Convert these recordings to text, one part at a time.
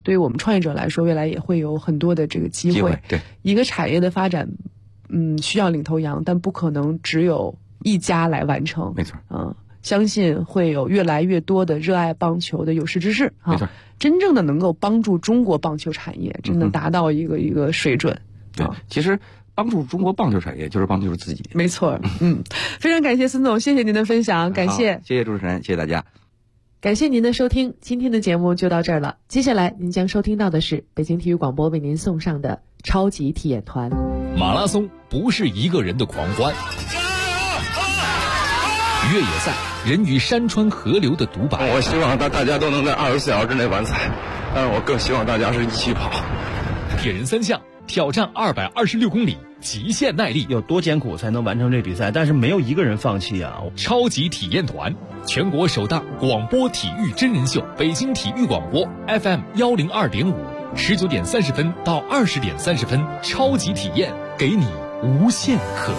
对于我们创业者来说，未来也会有很多的这个机会。 对， 一个产业的发展，需要领头羊，但不可能只有一家来完成。 没错， 相信会有越来越多的热爱棒球的有识之士没错， 真正的能够帮助中国棒球产业真的达到一个水准。 对，其实帮助中国棒球产业就是帮助自己。 没错，非常感谢孙总，谢谢您的分享，感谢， 谢谢主持人，谢谢大家。 感谢您的收听，今天的节目就到这儿了。接下来您将收听到的是北京体育广播为您送上的超级体验团。 马拉松不是一个人的狂欢，越野赛人与山川河流的独白。 我希望大家都能在24小时之内完赛，但是我更希望大家是一起跑。 铁人三项挑战226公里，极限耐力， 有多艰苦才能完成这比赛？但是没有一个人放弃啊！ 超级体验团，全国首档广播体育真人秀，北京体育广播 FM 102.5，19点30分到20点30分，超级体验，给你无限可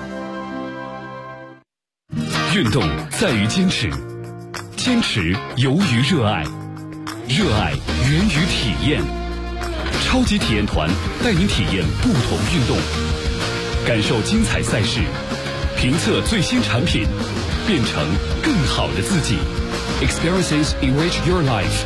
能。运动在于坚持，坚持由于热爱，热爱源于体验。超级体验团带您体验不同运动，感受精彩赛事，评测最新产品，变成更好的自己。Experiences enrich your life。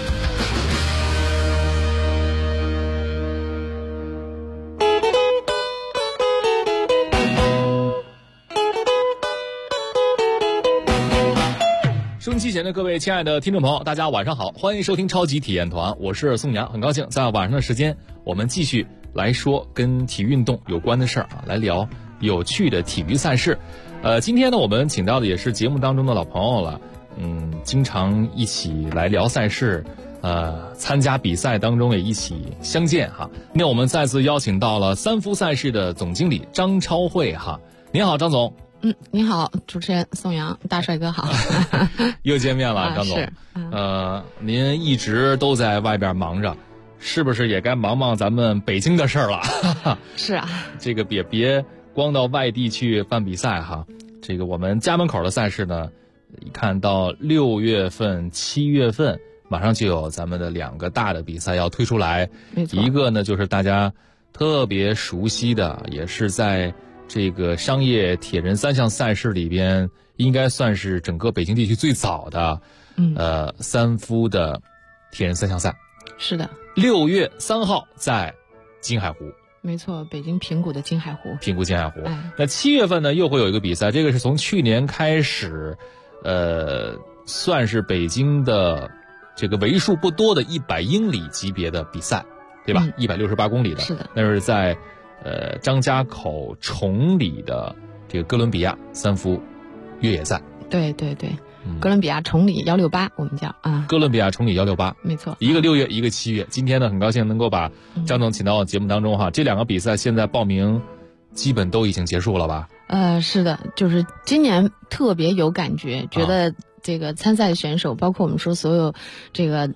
收音机前的各位亲爱的听众朋友，大家晚上好，欢迎收听超级体验团，我是宋阳，很高兴在晚上的时间，我们继续来说跟体育运动有关的事儿啊，来聊有趣的体育赛事。今天呢，我们请到的也是节目当中的老朋友了，经常一起来聊赛事，参加比赛当中也一起相见哈。那我们再次邀请到了三夫赛事的总经理张超慧哈，您好，张总。 您好，主持人宋阳，大帅哥好。 又见面了，张总。您一直都在外边忙着，是不是也该忙忙咱们北京的事儿了？ 是啊， 这个别光到外地去办比赛哈。这个我们家门口的赛事呢，一看到6月份、7月份，马上就有咱们的2个大的比赛要推出来。 没错， 一个呢就是大家特别熟悉的，也是在这个商业铁人3项赛事里边应该算是整个北京地区最早的三夫的铁人3项赛。 是的 ，6月3号在金海湖。 没错，北京平谷的金海湖。 平谷金海湖。那7月份呢又会有一个比赛，这个是从去年开始算是北京的这个为数不多的100英里级别的比赛，对吧？168公里的。 是的。 那是在张家口崇礼的这个哥伦比亚三夫越野赛。 对对对，哥伦比亚崇礼168我们叫啊。 哥伦比亚崇礼168， 没错。 一个6月，一个7月。今天呢，很高兴能够把张总请到节目当中哈。这2个比赛现在报名基本都已经结束了吧？ 是的，就是今年特别有感觉，觉得这个参赛选手，包括我们说所有这个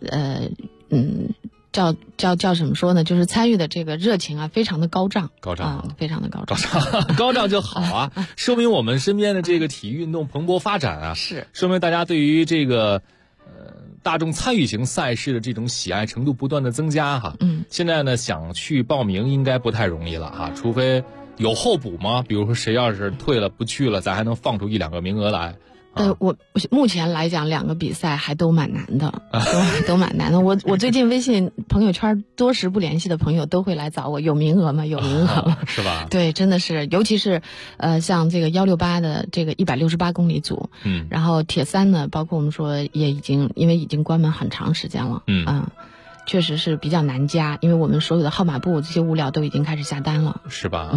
叫什么说呢？就是参与的这个热情啊，非常的高涨啊，非常的高涨， 高涨就好啊，说明我们身边的这个体育运动蓬勃发展啊， 是说明大家对于这个大众参与型赛事的这种喜爱程度不断的增加哈。现在呢想去报名应该不太容易了哈，除非有候补吗？比如说谁要是退了不去了，咱还能放出1-2个名额来。 我目前来讲2个比赛还都蛮难的，都蛮难的。我最近微信朋友圈多时不联系的朋友都会来找我，有名额吗？有名额吗？ 是吧？ 对，真的是，尤其是像这个168的这个168公里组，然后铁3呢，包括我们说也因为已经关门很长时间了，确实是比较难加，因为我们所有的号码布这些物料都已经开始下单了， 是吧？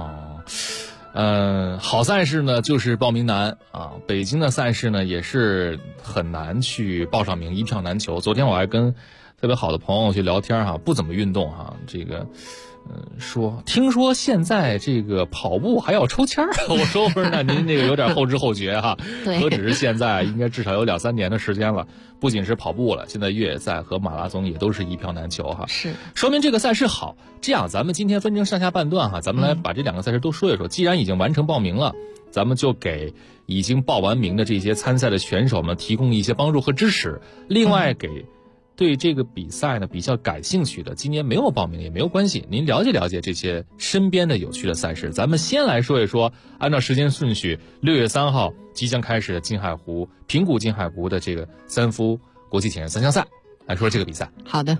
好赛事呢就是报名难啊，北京的赛事呢也是很难去报上名，一票难求。昨天我还跟特别好的朋友去聊天哈，不怎么运动哈，这个听说现在这个跑步还要抽签儿，我说不是，那您这个有点后知后觉哈。何止是现在，应该至少有2-3年的时间了。不仅是跑步了，现在越野赛和马拉松也都是一票难求哈。 是， 说明这个赛事好。这样，咱们今天分成上下半段哈，咱们来把这2个赛事都说一说。既然已经完成报名了，咱们就给已经报完名的这些参赛的选手们提供一些帮助和支持。另外给对这个比赛呢比较感兴趣的，今年没有报名也没有关系，您了解了解这些身边的有趣的赛事。咱们先来说一说，按照时间顺序，6月3号即将开始的平谷金海湖的这个3夫国际铁人3项赛，来说这个比赛。 好的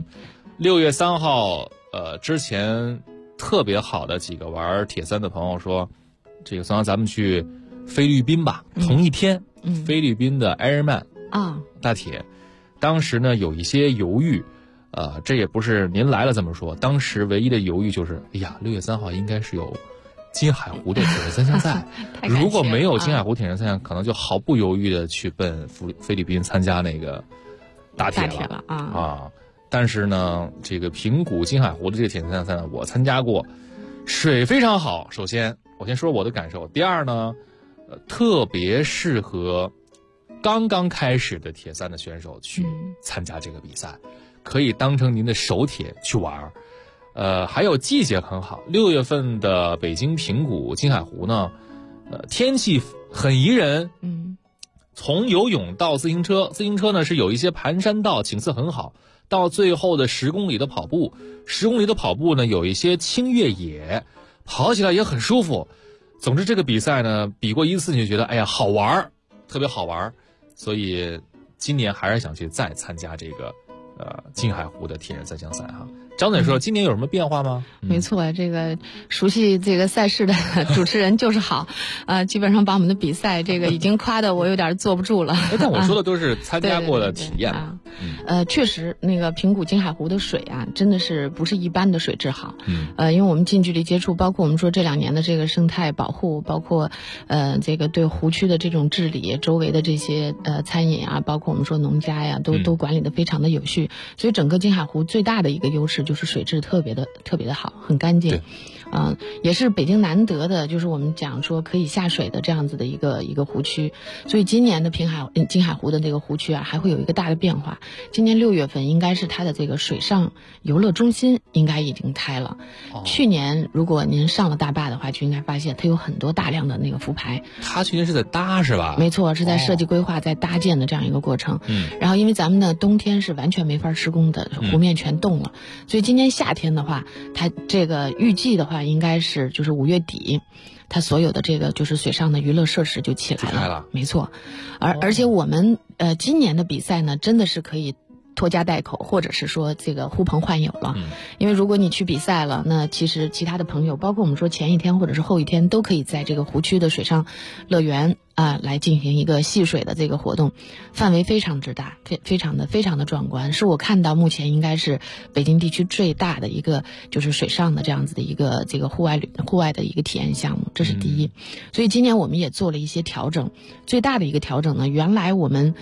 ，6月3号，之前特别好的几个玩铁三的朋友说，这个咱们去菲律宾吧，同一天，菲律宾的 Ironman 大铁，当时呢有一些犹豫，这也不是您来了这么说，当时唯一的犹豫就是，哎呀，6月3号应该是有金海湖的铁人3项赛，如果没有金海湖铁人3项，可能就毫不犹豫的去奔菲律宾参加那个大铁了啊。但是呢，这个平谷金海湖的这个铁人3项赛呢，我参加过，水非常好。首先，我先说我的感受。第二呢，特别适合刚刚开始的铁三的选手去参加这个比赛，可以当成您的首铁去玩。还有季节很好，6月份的北京平谷金海湖呢，天气很宜人。从游泳到自行车呢是有一些盘山道，景色很好。到最后的10公里的跑步，10公里的跑步呢有一些轻越野，跑起来也很舒服。总之这个比赛呢比过一次你就觉得哎呀好玩，特别好玩，所以今年还是想去再参加这个金海湖的铁人3项赛哈。张总说今年有什么变化吗？ 没错，这个熟悉这个赛事的主持人就是好，基本上把我们的比赛这个已经夸得我有点坐不住了。 但我说的都是参加过的体验确实那个平谷金海湖的水啊，真的是不是一般的水质好。因为我们近距离接触，包括我们说这2年的这个生态保护，包括这个对湖区的这种治理，周围的这些餐饮啊，包括我们说农家呀，都管理得非常的有序。所以整个金海湖最大的一个优势就是水质特别的好，很干净。也是北京难得的，就是我们讲说可以下水的这样子的一个湖区。所以今年的金海湖的这个湖区啊，还会有一个大的变化。今年6月份应该是它的这个水上游乐中心应该已经开了。去年如果您上了大坝的话，就应该发现它有很多大量的那个浮排。 它去年是在搭是吧？ 没错，是在设计规划在搭建的这样一个过程。然后因为咱们的冬天是完全没法施工的，湖面全冻了，所以今年夏天的话，它这个预计的话应该是就是5月底，它所有的这个就是水上的娱乐设施就起来了。没错，而且我们今年的比赛呢，真的是可以拖家带口，或者是说这个呼朋唤友了。因为如果你去比赛了，那其实其他的朋友，包括我们说前一天或者是后一天，都可以在这个湖区的水上乐园来进行一个戏水的这个活动，范围非常之大，非常的壮观，是我看到目前应该是北京地区最大的一个就是水上的这样子的一个这个户外的一个体验项目，这是第一。所以今年我们也做了一些调整，最大的一个调整呢，原来我们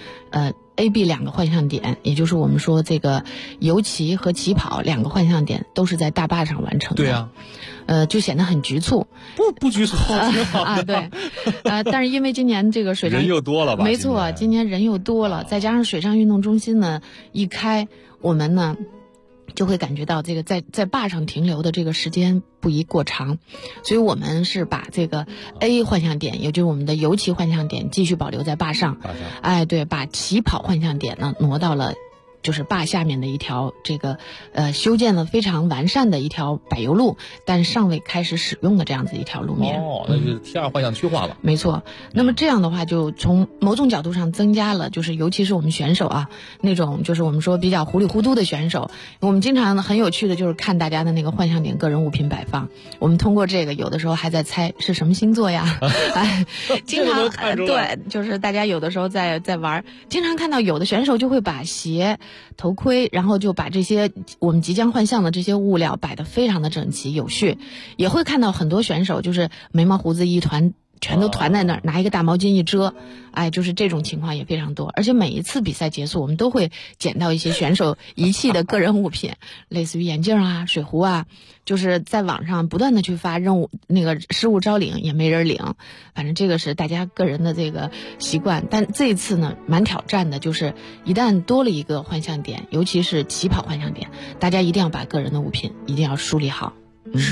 A、B 2个换向点，也就是我们说这个游骑和起跑2个换向点都是在大坝上完成的。对啊，就显得很局促。 不局促，挺好的。 对，但是因为今年这个水上人又多了吧？ 没错，今年人又多了，再加上水上运动中心呢一开，我们呢就会感觉到这个在坝上停留的这个时间不宜过长，所以我们是把这个 A 换向点，也就是我们的游骑换向点继续保留在坝上。对，把起跑换向点呢挪到了就是坝下面的一条这个修建了非常完善的一条柏油路，但尚未开始使用的这样子一条路面。 那就是第2换向区化了。 没错。那么这样的话，就从某种角度上增加了，就是尤其是我们选手啊，那种就是我们说比较糊里糊涂的选手，我们经常很有趣的就是看大家的那个换向点个人物品摆放，我们通过这个有的时候还在猜是什么星座呀。经常对，就是大家有的时候在玩，经常看到有的选手就会把鞋、头盔，然后就把这些我们即将换向的这些物料摆得非常的整齐有序，也会看到很多选手就是眉毛胡子一团全都团在那儿，拿一个大毛巾一遮，就是这种情况也非常多。而且每一次比赛结束，我们都会捡到一些选手遗弃的个人物品，类似于眼镜啊、水壶啊，就是在网上不断的去发任务，那个失物招领也没人领，反正这个是大家个人的这个习惯。但这一次呢，蛮挑战的，就是一旦多了一个换向点，尤其是起跑换向点，大家一定要把个人的物品一定要梳理好。 是。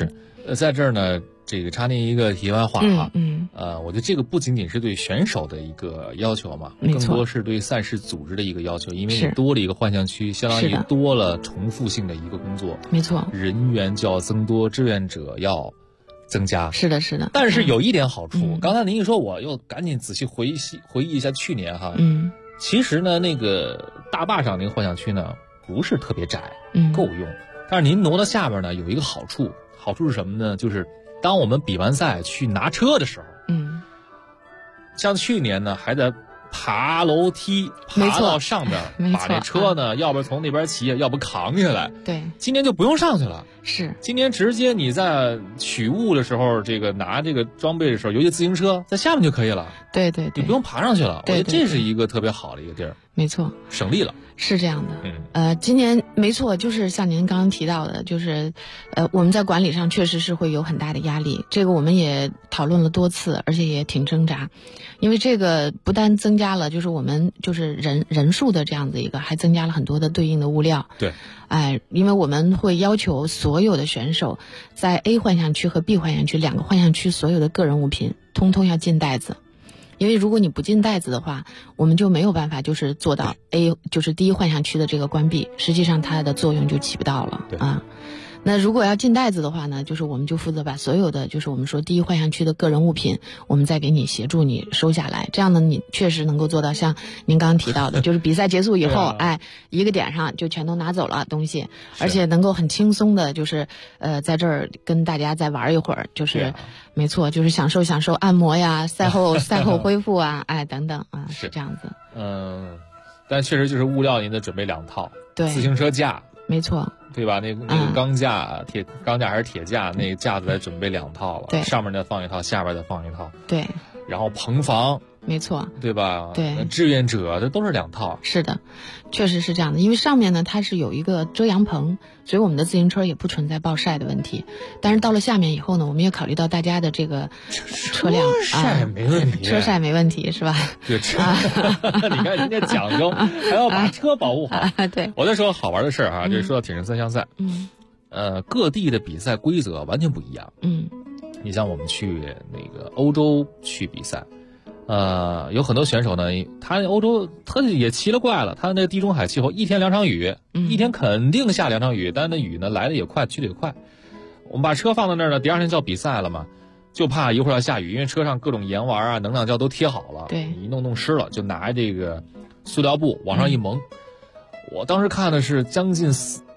在这儿呢，这个插您一个题外话哈，我觉得这个不仅仅是对选手的一个要求嘛，更多是对赛事组织的一个要求，因为你多了一个幻象区，相当于多了重复性的一个工作， 没错， 人员就要增多，志愿者要增加， 是的，是的。 但是有一点好处，刚才您一说，我又赶紧仔细回忆一下去年哈，其实呢，那个大坝上那个幻象区呢不是特别窄，够用，但是您挪到下边呢有一个好处是什么呢？就是当我们比完赛去拿车的时候，像去年呢还得爬楼梯爬到上边，把这车呢要不从那边骑，要不扛下来。 对， 今年就不用上去了。 是， 今年直接你在取物的时候，这个拿这个装备的时候，尤其自行车在下面就可以了。 对对对， 你不用爬上去了。我觉得这是一个特别好的一个地儿。 没错， 省力了。 是这样的，今年没错，就是像您刚刚提到的，就是我们在管理上确实是会有很大的压力，这个我们也讨论了多次，而且也挺挣扎，因为这个不但增加了就是我们就是人数的这样子一个，还增加了很多的对应的物料。 对， 因为我们会要求所有的选手在 A 幻象区和 B 幻象区两个幻象区所有的个人物品通通要进袋子。因为如果你不进袋子的话，我们就没有办法就是做到 A 就是第一幻象区的这个关闭，实际上它的作用就起不到了啊。那如果要进袋子的话呢，就是我们就负责把所有的就是我们说第一幻象区的个人物品，我们再给你协助你收下来，这样呢你确实能够做到像您刚刚提到的，就是比赛结束以后，一个点上就全都拿走了东西，而且能够很轻松的，就是在这儿跟大家再玩一会儿，就是没错，就是享受按摩呀，赛后恢复啊，等等啊，是这样子。 但确实就是物料您得准备2套， 对， 自行车架。 没错， 对吧？那个钢架，钢架还是铁架？那个架子得准备2套了， 对， 上面再放一套，下边再放一套， 对。 然后棚房， 没错， 对吧？ 对， 志愿者这都是2套。 是的，确实是这样的。因为上面呢它是有一个遮阳棚，所以我们的自行车也不存在暴晒的问题。但是到了下面以后呢，我们也考虑到大家的这个车辆晒没问题， 车晒没问题是吧？ 对，你看人家讲究，还要把车保护好。 对， 我再说好玩的事儿啊，这说到铁人3项赛，各地的比赛规则完全不一样。你像我们去那个欧洲去比赛，有很多选手呢，他欧洲他也奇了怪了，他那地中海气候一天2场雨，一天肯定下2场雨，但是那雨呢来的也快，去的也快。我们把车放在那儿呢，第2天就要比赛了嘛，就怕一会儿要下雨，因为车上各种盐丸啊、能量胶都贴好了， 对， 你一弄湿了，就拿这个塑料布往上一蒙。我当时看的是将近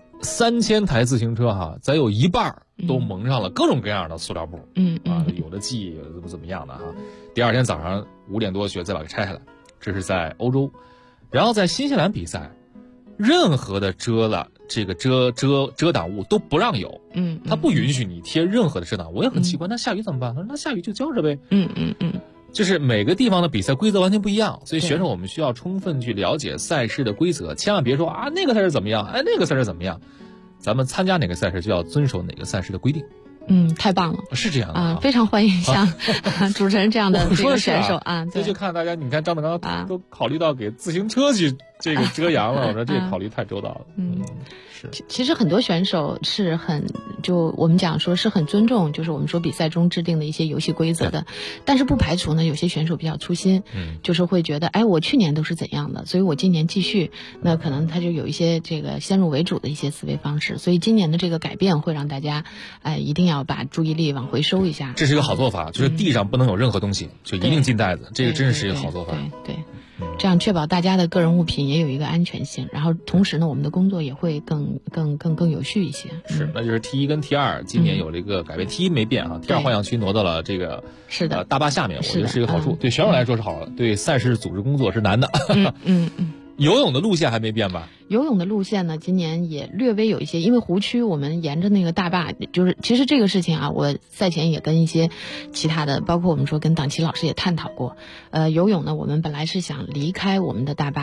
3000台自行车哈，咱有一半都蒙上了各种各样的塑料布，有的系，有的怎么样的哈。第2天早上5点多学再把它拆下来，这是在欧洲。然后在新西兰比赛，任何的遮挡物都不让有，他不允许你贴任何的遮挡物。我也很奇怪，那下雨怎么办？他说那下雨就浇着呗。就是每个地方的比赛规则完全不一样，所以选手我们需要充分去了解赛事的规则，千万别说那个赛事怎么样，那个赛事怎么样，咱们参加哪个赛事就要遵守哪个赛事的规定。 太棒了， 是这样的非常欢迎像主持人这样的这个选手这就看大家，你看张德刚都考虑到给自行车去这个遮阳了，我说这考虑太周到了。 其实很多选手是就我们讲说是很尊重，就是我们说比赛中制定的一些游戏规则的，但是不排除呢有些选手比较粗心，就是会觉得我去年都是怎样的，所以我今年继续，那可能他就有一些这个先入为主的一些思维方式，所以今年的这个改变会让大家一定要把注意力往回收一下。 这是一个好做法，就是地上不能有任何东西，就一定进袋子，这个真是一个好做法。 对。这样确保大家的个人物品也有一个安全性，然后同时呢，我们的工作也会更有序一些。 是，那就是 T1 跟 T2 今年有了一个改变，T1 没变啊，T2 幻象区挪到了这个大坝下面，我觉得是一个好处，对选手来说是好的，对赛事组织工作是难的。游泳的路线还没变吧？ 游泳的路线呢，今年也略微有一些，因为湖区我们沿着那个大坝，就是其实这个事情我赛前也跟一些其他的，包括我们说跟党旗老师也探讨过。游泳呢，我们本来是想离开我们的大坝，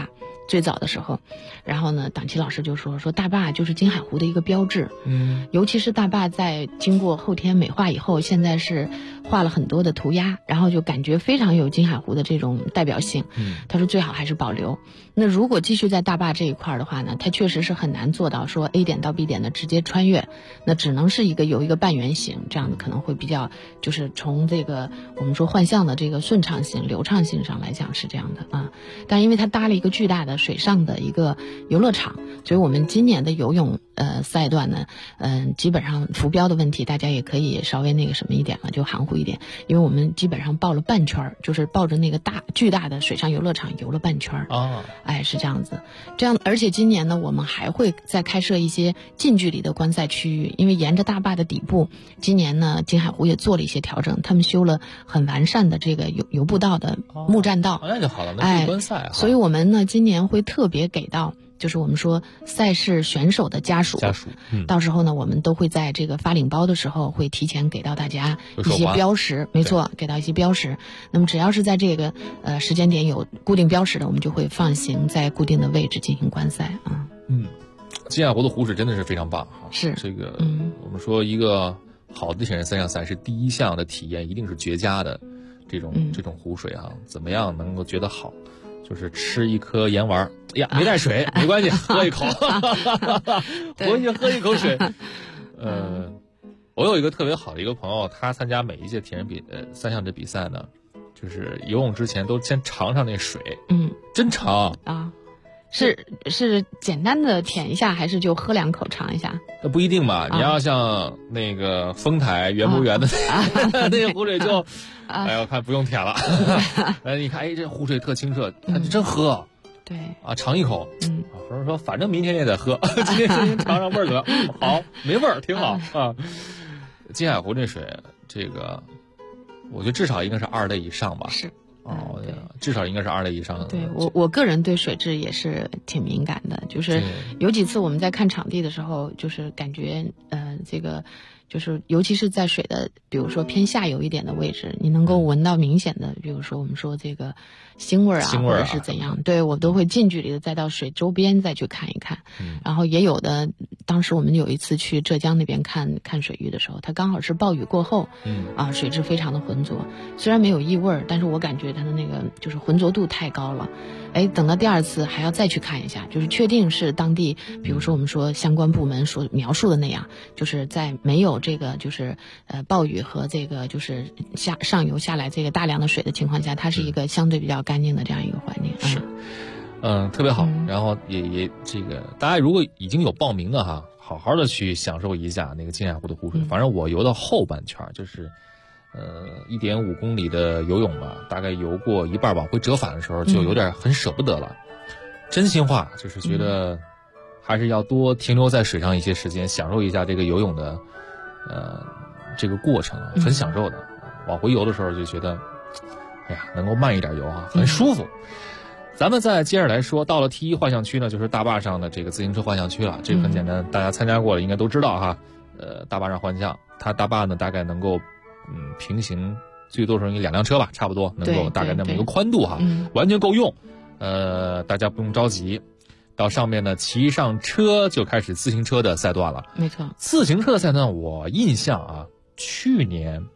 最早的时候，然后呢，党旗老师就说大坝就是金海湖的一个标志，尤其是大坝在经过后天美化以后，现在是画了很多的涂鸦，然后就感觉非常有金海湖的这种代表性。他说最好还是保留。那如果继续在大坝这一块的话呢，它确实是很难做到说 A 点到 B 点的直接穿越，那只能是有一个半圆形，这样的可能会比较，就是从这个我们说幻象的这个顺畅性、流畅性上来讲是这样的啊。但因为它搭了一个巨大的水上的一个游乐场，所以我们今年的游泳赛段呢，基本上浮标的问题大家也可以稍微那个什么一点了，就含糊一点，因为我们基本上报了半圈，就是抱着那个巨大的水上游乐场游了半圈啊，是这样子。这样，而且今年呢，我们还会再开设一些近距离的观赛区域，因为沿着大坝的底部，今年呢金海湖也做了一些调整，他们修了很完善的这个游步道的木栈道， 那就好了，那是观赛所以我们呢今年会特别给到，就是我们说赛事选手的家属，到时候呢，我们都会在这个发领包的时候，会提前给到大家一些标识，没错，给到一些标识。那么只要是在这个时间点有固定标识的，我们就会放行在固定的位置进行观赛啊。 金海湖的湖水真的是非常棒哈， 是这个，我们说一个好的铁人三项赛事，第一项的体验一定是绝佳的，这种湖水啊，怎么样能够觉得好？就是吃一颗盐丸，哎呀，没带水，没关系，喝一口，回去喝一口水。我有一个特别好的一个朋友，他参加每一届铁人三项的比赛呢，就是游泳之前都先尝尝那水，真尝啊。是简单的舔一下，还是就喝2口尝一下？ 那不一定吧。你要像那个丰台园博园的那个湖水就，哎，我看不用舔了。你看，这湖水特清澈，他就真喝。 对啊，尝一口。朋友说，反正明天也得喝，今天先尝尝味儿得。好，没味儿，挺好啊。金海湖这水，这个我觉得至少应该是2类以上吧。 是。 至少应该是2类以上的。 对，我个人对水质也是挺敏感的，就是有几次我们在看场地的时候，就是感觉这个就是尤其是在水的比如说偏下游一点的位置，你能够闻到明显的比如说我们说这个腥味啊，或者是怎样，对，我都会近距离的再到水周边再去看一看。然后也有的，当时我们有一次去浙江那边看水域的时候，它刚好是暴雨过后，水质非常的浑浊，虽然没有异味，但是我感觉它的那个就是浑浊度太高了。等到第2次还要再去看一下，就是确定是当地比如说我们说相关部门所描述的那样，就是在没有这个就是暴雨和这个就是上游下来这个大量的水的情况下，它是一个相对比较干净的这样一个环境。 是，特别好。然后也这个大家如果已经有报名的哈，好好的去享受一下那个金海湖的湖水。反正我游到后半圈，就是1.5公里的游泳吧，大概游过一半往回折返的时候，就有点很舍不得了。真心话就是觉得还是要多停留在水上一些时间，享受一下这个游泳的这个过程，很享受的。往回游的时候就觉得，哎呀，能够慢一点游啊，很舒服。咱们再接着来说，到了T1幻象区呢，就是大坝上的这个自行车幻象区了。这个很简单，大家参加过的应该都知道哈。大坝上幻象，它大坝呢大概能够平行最多时候2辆车吧，差不多能够大概那么一个宽度哈，完全够用。大家不用着急。到上面呢，骑上车就开始自行车的赛段了。 没错， 自行车的赛段我印象啊，去年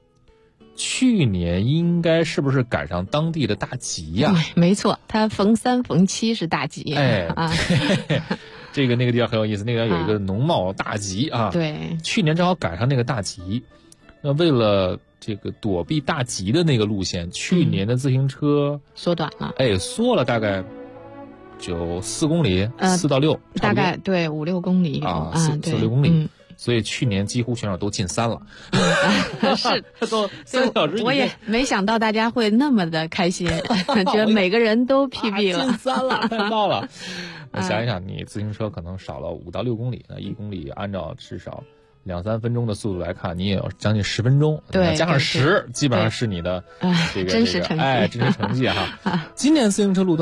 应该是不是赶上当地的大集呀？ 没错，它逢3逢7是大集。 这个那个地方很有意思，那个有一个农贸大集啊。 对， 去年正好赶上那个大集，那为了这个躲避大集的那个路线，去年的自行车缩短了， 缩了大概就4公里，4到6， 大概对5-6公里啊，4-6公里。所以去年几乎选手都进3了， 是都3小时。 我也没想到大家会那么的开心，觉得每个人都 PB 了， 进3了，太棒了。想一想，你自行车可能少了5到6公里，那1公里按照至少2-3分钟的速度来看，你也有将近10分钟， 对， 加上10，基本上是你的这个真实成绩， 真实成绩哈。今年自行车路段呢？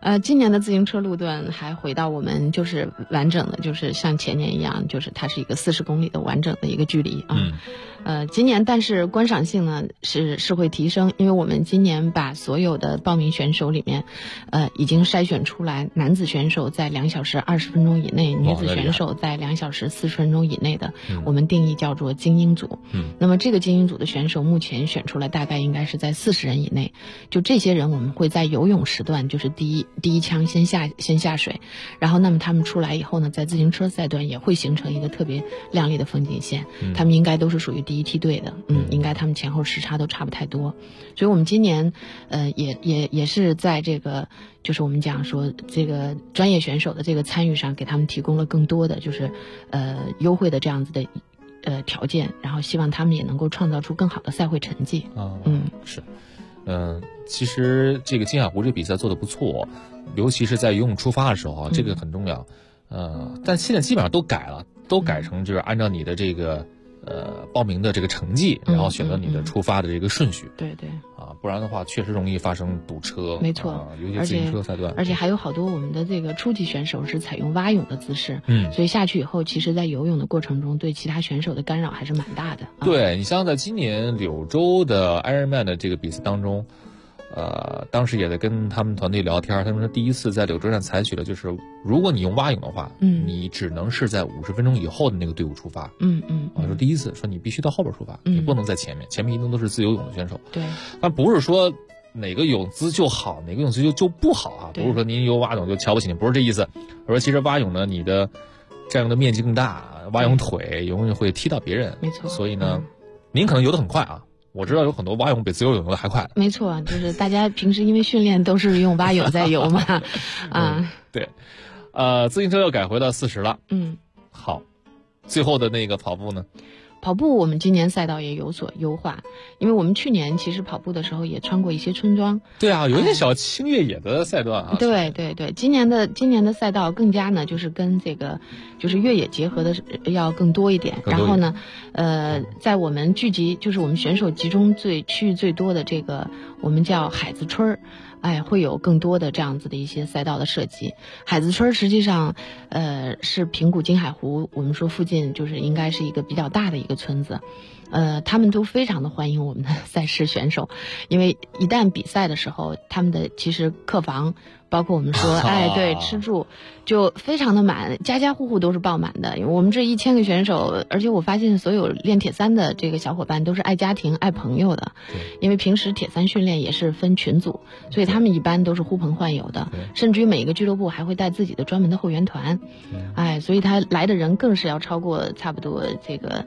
今年的自行车路段还回到我们就是完整的，就是像前年一样，就是它是一个40公里的完整的一个距离啊。今年但是观赏性呢是会提升，因为我们今年把所有的报名选手里面，已经筛选出来，男子选手在2小时20分钟以内，女子选手在2小时40分钟以内的，我们定义叫做精英组。那么这个精英组的选手目前选出来大概应该是在40人以内，就这些人我们会在游泳时段就是第一枪先下水，然后那么他们出来以后呢，在自行车赛段也会形成一个特别亮丽的风景线，他们应该都是属于第一梯队的，应该他们前后时差都差不太多，所以我们今年也是在这个就是我们讲说这个专业选手的这个参与上，给他们提供了更多的就是优惠的这样子的条件，然后希望他们也能够创造出更好的赛会成绩。 是。其实这个金海湖这比赛做得不错，尤其是在游泳出发的时候这个很重要。但现在基本上都改了，都改成就是按照你的这个报名的这个成绩，然后选择你的出发的这个顺序。 对对。 不然的话确实容易发生堵车。 没错。 尤其自行车赛段。 而且还有好多我们的这个初级选手是采用蛙泳的姿势，所以下去以后，其实在游泳的过程中，对其他选手的干扰还是蛮大的。 对，你像在今年柳州的 Ironman 的这个比赛当中。当时也在跟他们团队聊天，他们说第一次在柳州站采取的就是，如果你用蛙泳的话，你只能是在50分钟以后的那个队伍出发。说第一次说你必须到后边出发，你不能在前面，前面一定都是自由泳的选手。 对， 但不是说哪个泳姿就好，哪个泳姿就不好啊，不是说您游蛙泳就瞧不起你，不是这意思。我说其实蛙泳呢，你的占用的面积更大，蛙泳腿容易会踢到别人。 没错。 所以呢，您可能游得很快啊。我知道有很多蛙泳比自由泳游的还快。 没错，就是大家平时因为训练都是用蛙泳在游嘛。 对。自行车又改回到40了。好，最后的那个跑步呢？ 跑步我们今年赛道也有所优化，因为我们去年其实跑步的时候也穿过一些村庄。 对啊，有一些小轻越野的赛段啊。 对对对，今年的赛道更加呢，就是跟这个就是越野结合的要更多一点。然后呢，在我们聚集就是我们选手集中区域最多的这个我们叫海子村儿。会有更多的这样子的一些赛道的设计。海子村实际上，是平谷金海湖，我们说附近就是应该是一个比较大的一个村子。他们都非常的欢迎我们的赛事选手，因为一旦比赛的时候，他们的其实客房，包括我们说，对，吃住就非常的满，家家户户都是爆满的。因为我们这1000个选手，而且我发现所有练铁三的这个小伙伴都是爱家庭、爱朋友的，因为平时铁三训练也是分群组，所以他们一般都是呼朋唤友的，甚至于每一个俱乐部还会带自己的专门的后援团，所以他来的人更是要超过差不多这个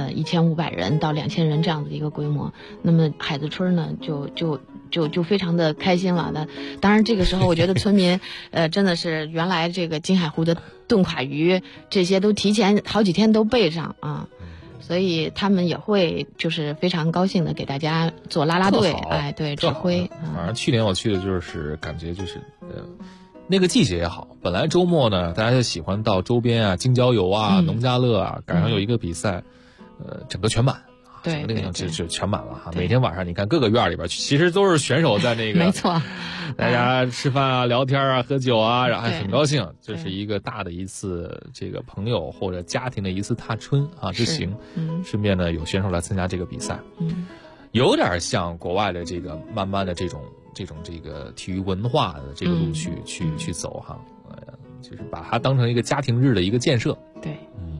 1500人到2000人这样子一个规模。那么海子村呢，就非常的开心了。那当然这个时候我觉得村民真的是原来这个金海湖的炖垮鱼这些都提前好几天都备上啊，所以他们也会就是非常高兴的给大家做啦啦队，对，指挥。 反正去年我去的就是感觉就是那个季节也好，本来周末呢大家就喜欢到周边啊京郊游啊农家乐啊，赶上有一个比赛，整个全满。 对， 那个就全满了哈。每天晚上你看各个院里边，其实都是选手在那个， 没错， 大家吃饭啊、聊天啊、喝酒啊，然后还很高兴。这是一个大的一次这个朋友或者家庭的一次踏春啊之行。顺便呢有选手来参加这个比赛，有点像国外的这个慢慢的这种这个体育文化的这个路去走哈，就是把它当成一个家庭日的一个建设。 对，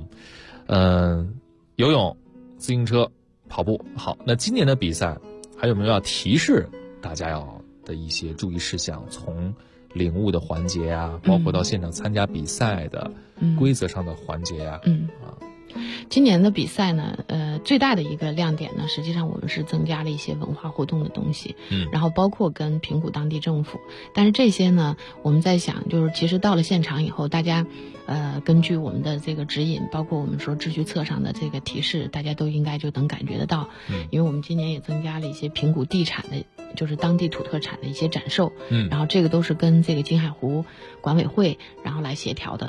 游泳、自行车。跑步好，那今年的比赛还有没有要提示大家要的一些注意事项？从领悟的环节啊，包括到现场参加比赛的规则上的环节啊， 今年的比赛呢，最大的一个亮点呢，实际上我们是增加了一些文化活动的东西，然后包括跟平谷当地政府，但是这些呢，我们在想，就是其实到了现场以后，大家，根据我们的这个指引，包括我们说秩序册上的这个提示，大家都应该就能感觉得到，因为我们今年也增加了一些平谷地产的，就是当地土特产的一些展售，然后这个都是跟这个金海湖管委会然后来协调的，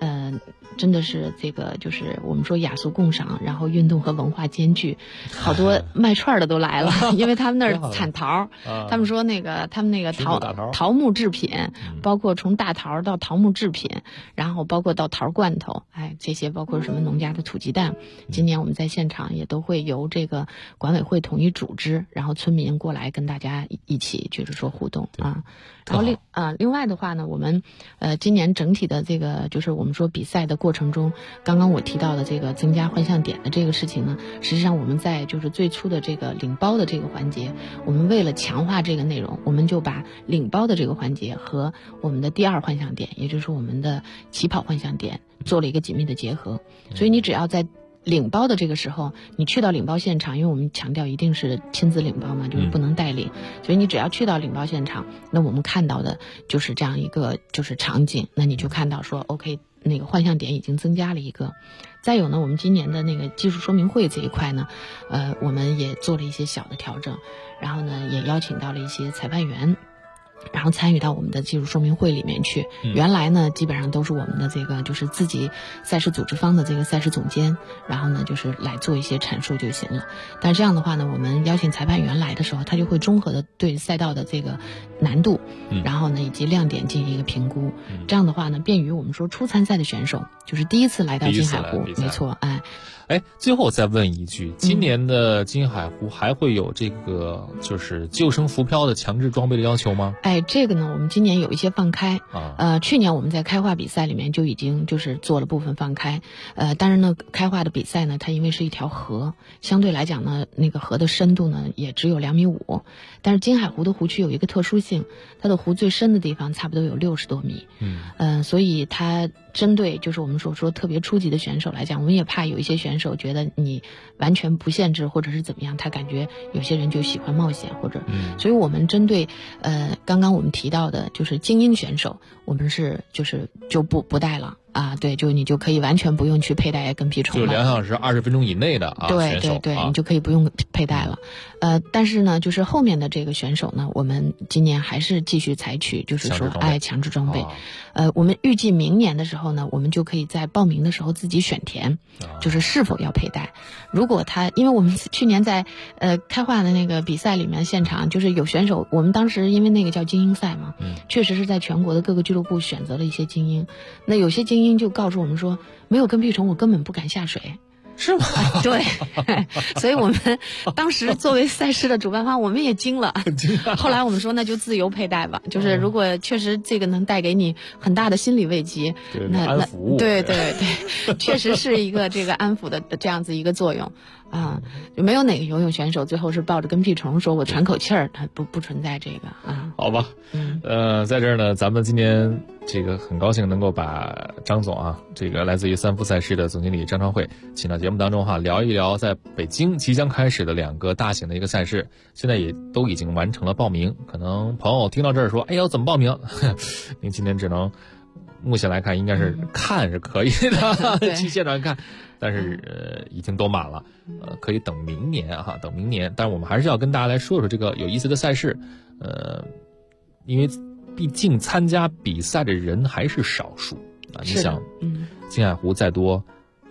真的是这个就是我们说雅俗共赏，然后运动和文化兼具，好多卖串的都来了，因为他们那儿产桃，他们说他们那个桃木制品，包括从大桃到桃木制品，然后包括到桃罐头，这些包括什么农家的土鸡蛋，今年我们在现场也都会由这个管委会统一组织，然后村民过来跟大家一起就是说互动啊。然后另外的话呢，我们今年整体的这个就是我们说比赛的过程中，刚刚我提到的这个增加幻象点的这个事情呢，实际上我们在就是最初的这个领包的这个环节，我们为了强化这个内容，我们就把领包的这个环节和我们的第二幻象点，也就是我们的起跑幻象点做了一个紧密的结合。所以你只要在领包的这个时候，你去到领包现场，因为我们强调一定是亲自领包嘛，就是不能代领，所以你只要去到领包现场，那我们看到的就是这样一个就是场景，那你就看到说 OK， 那个幻象点已经增加了一个。再有呢，我们今年的那个技术说明会这一块呢，我们也做了一些小的调整，然后呢也邀请到了一些裁判员，然后参与到我们的技术说明会里面去。原来呢基本上都是我们的这个就是自己赛事组织方的这个赛事总监，然后呢就是来做一些阐述就行了。但是这样的话呢，我们邀请裁判员来的时候，他就会综合的对赛道的这个难度，然后呢以及亮点进行一个评估。这样的话呢，便于我们说初参赛的选手，就是第一次来到金海湖，没错， 最后再问一句，今年的金海湖还会有这个就是救生浮漂的强制装备的要求吗？ 这个呢，我们今年有一些放开去年我们在开化比赛里面就已经就是做了部分放开，当然呢，开化的比赛呢，它因为是一条河，相对来讲呢，那个河的深度呢也只有2.5米，但是金海湖的湖区有一个特殊性，它的湖最深的地方差不多有60多米，所以它针对就是我们所说特别初级的选手来讲，我们也怕有一些选手觉得你完全不限制或者是怎么样，他感觉有些人就喜欢冒险或者，所以我们针对刚刚我们提到的就是精英选手，我们就不带了对，就你就可以完全不用去佩戴跟屁虫了， 就2小时20分钟以内的选手， 对，你就可以不用佩戴了。但是呢，就是后面的这个选手呢，我们今年还是继续采取就是说强制装备。我们预计明年的时候呢，我们就可以在报名的时候自己选填，就是是否要佩戴。如果因为我们去年在开化的那个比赛里面现场，就是有选手，我们当时因为那个叫精英赛嘛，确实是在全国的各个俱乐部选择了一些精英，那有些精英就告诉我们说，没有跟屁虫我根本不敢下水。 是吗？ 对，所以我们当时作为赛事的主办方，我们也惊了。后来我们说，那就自由佩戴吧。就是如果确实这个能带给你很大的心理慰藉， 安抚， 对，确实是一个这个安抚的这样子一个作用就没有哪个游泳选手最后是抱着跟屁虫说我喘口气儿，他不存在这个好吧，在这儿呢，咱们今天这个很高兴能够把张总这个来自于三福赛事的总经理张昌慧请到节目当中聊一聊在北京即将开始的2个大型的一个赛事，现在也都已经完成了报名。可能朋友听到这儿说，怎么报名？您今天只能目前来看应该是看是可以的，去现场看，但是已经都满了，可以等明年等明年。但是我们还是要跟大家来说说这个有意思的赛事，因为毕竟参加比赛的人还是少数你想，金海湖再多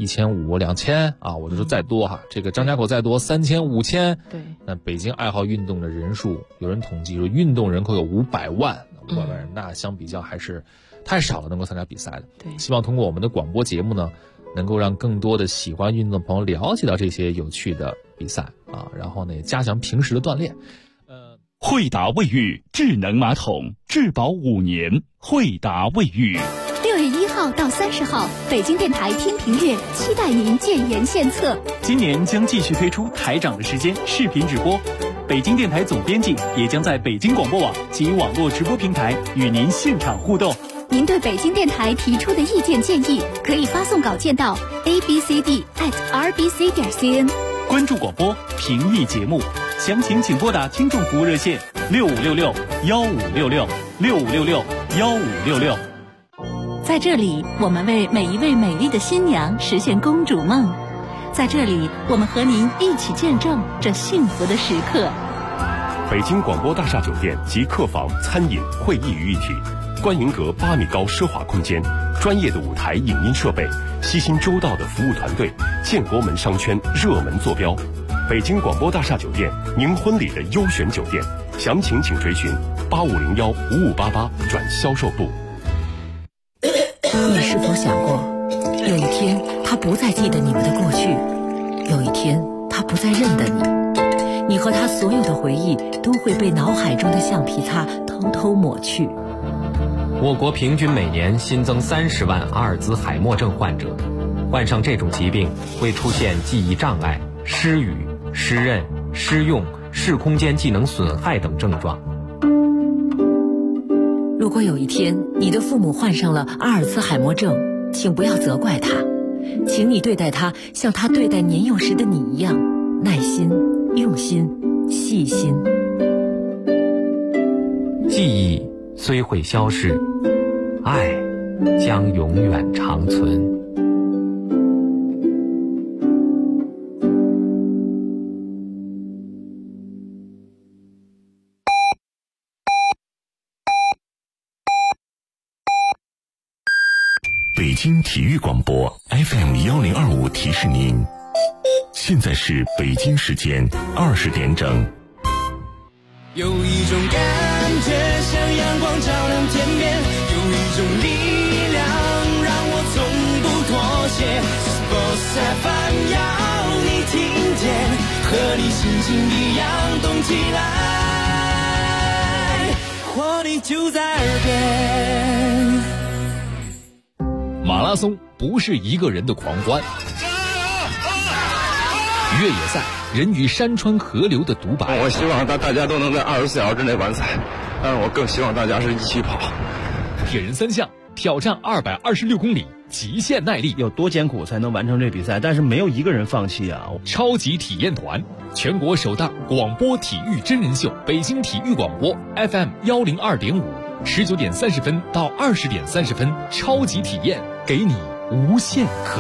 1500、2000我就说再多这个张家口再多3000、5000， 对， 那北京爱好运动的人数，有人统计说运动人口有500万人，那相比较还是太少了，能够参加比赛的。 对， 希望通过我们的广播节目呢，能够让更多的喜欢运动的朋友了解到这些有趣的比赛然后呢，也加强平时的锻炼。 惠达卫浴智能马桶，质保5年。惠达卫浴。 6月1号到30号，北京电台听评月期待您建言献策。 今年将继续推出台长的时间视频直播，北京电台总编辑也将在北京广播网及网络直播平台与您现场互动。 您对北京电台提出的意见建议，可以发送稿件到 abcd@rbc.cn。 关注广播，评议节目，详情请拨打听众服务热线6566-1566，6566-1566。 在这里，我们为每一位美丽的新娘实现公主梦。在这里，我们和您一起见证这幸福的时刻。 北京广播大厦酒店及客房、餐饮、会议于一体， 观云阁8米高奢华空间，专业的舞台影音设备，悉心周到的服务团队，建国门商圈热门坐标。北京广播大厦酒店，您婚礼的优选酒店，详情请追寻8501-5588转销售部。 你是否想过，有一天他不再记得你们的过去，有一天他不再认得你，你和他所有的回忆都会被脑海中的橡皮擦偷偷抹去。 我国平均每年新增30万阿尔兹海默症患者，患上这种疾病会出现记忆障碍、失语、失认、失用、视空间技能损害等症状。 如果有一天你的父母患上了阿尔兹海默症，请不要责怪他，请你对待他像他对待年幼时的你一样，耐心、用心、细心。 记忆虽会消逝，爱将永远长存。 北京体育广播 FM1025提示您，现在是北京时间20点整。 有一种感觉像阳光照亮天边，有一种力量让我从不妥协。Sports FM 要你听见，和你心情一样动起来，活力就在耳边。 马拉松不是一个人的狂欢，越野赛人与山川河流的独白。 我希望大家都能在24小时之内完赛，但是我更希望大家是一起跑。 铁人3项挑战226公里，极限耐力， 有多艰苦才能完成这比赛？但是没有一个人放弃啊！ 超级体验团，全国首档广播体育真人秀，北京体育广播 FM102.5，19点30分到20点30分，超级体验，给你无限可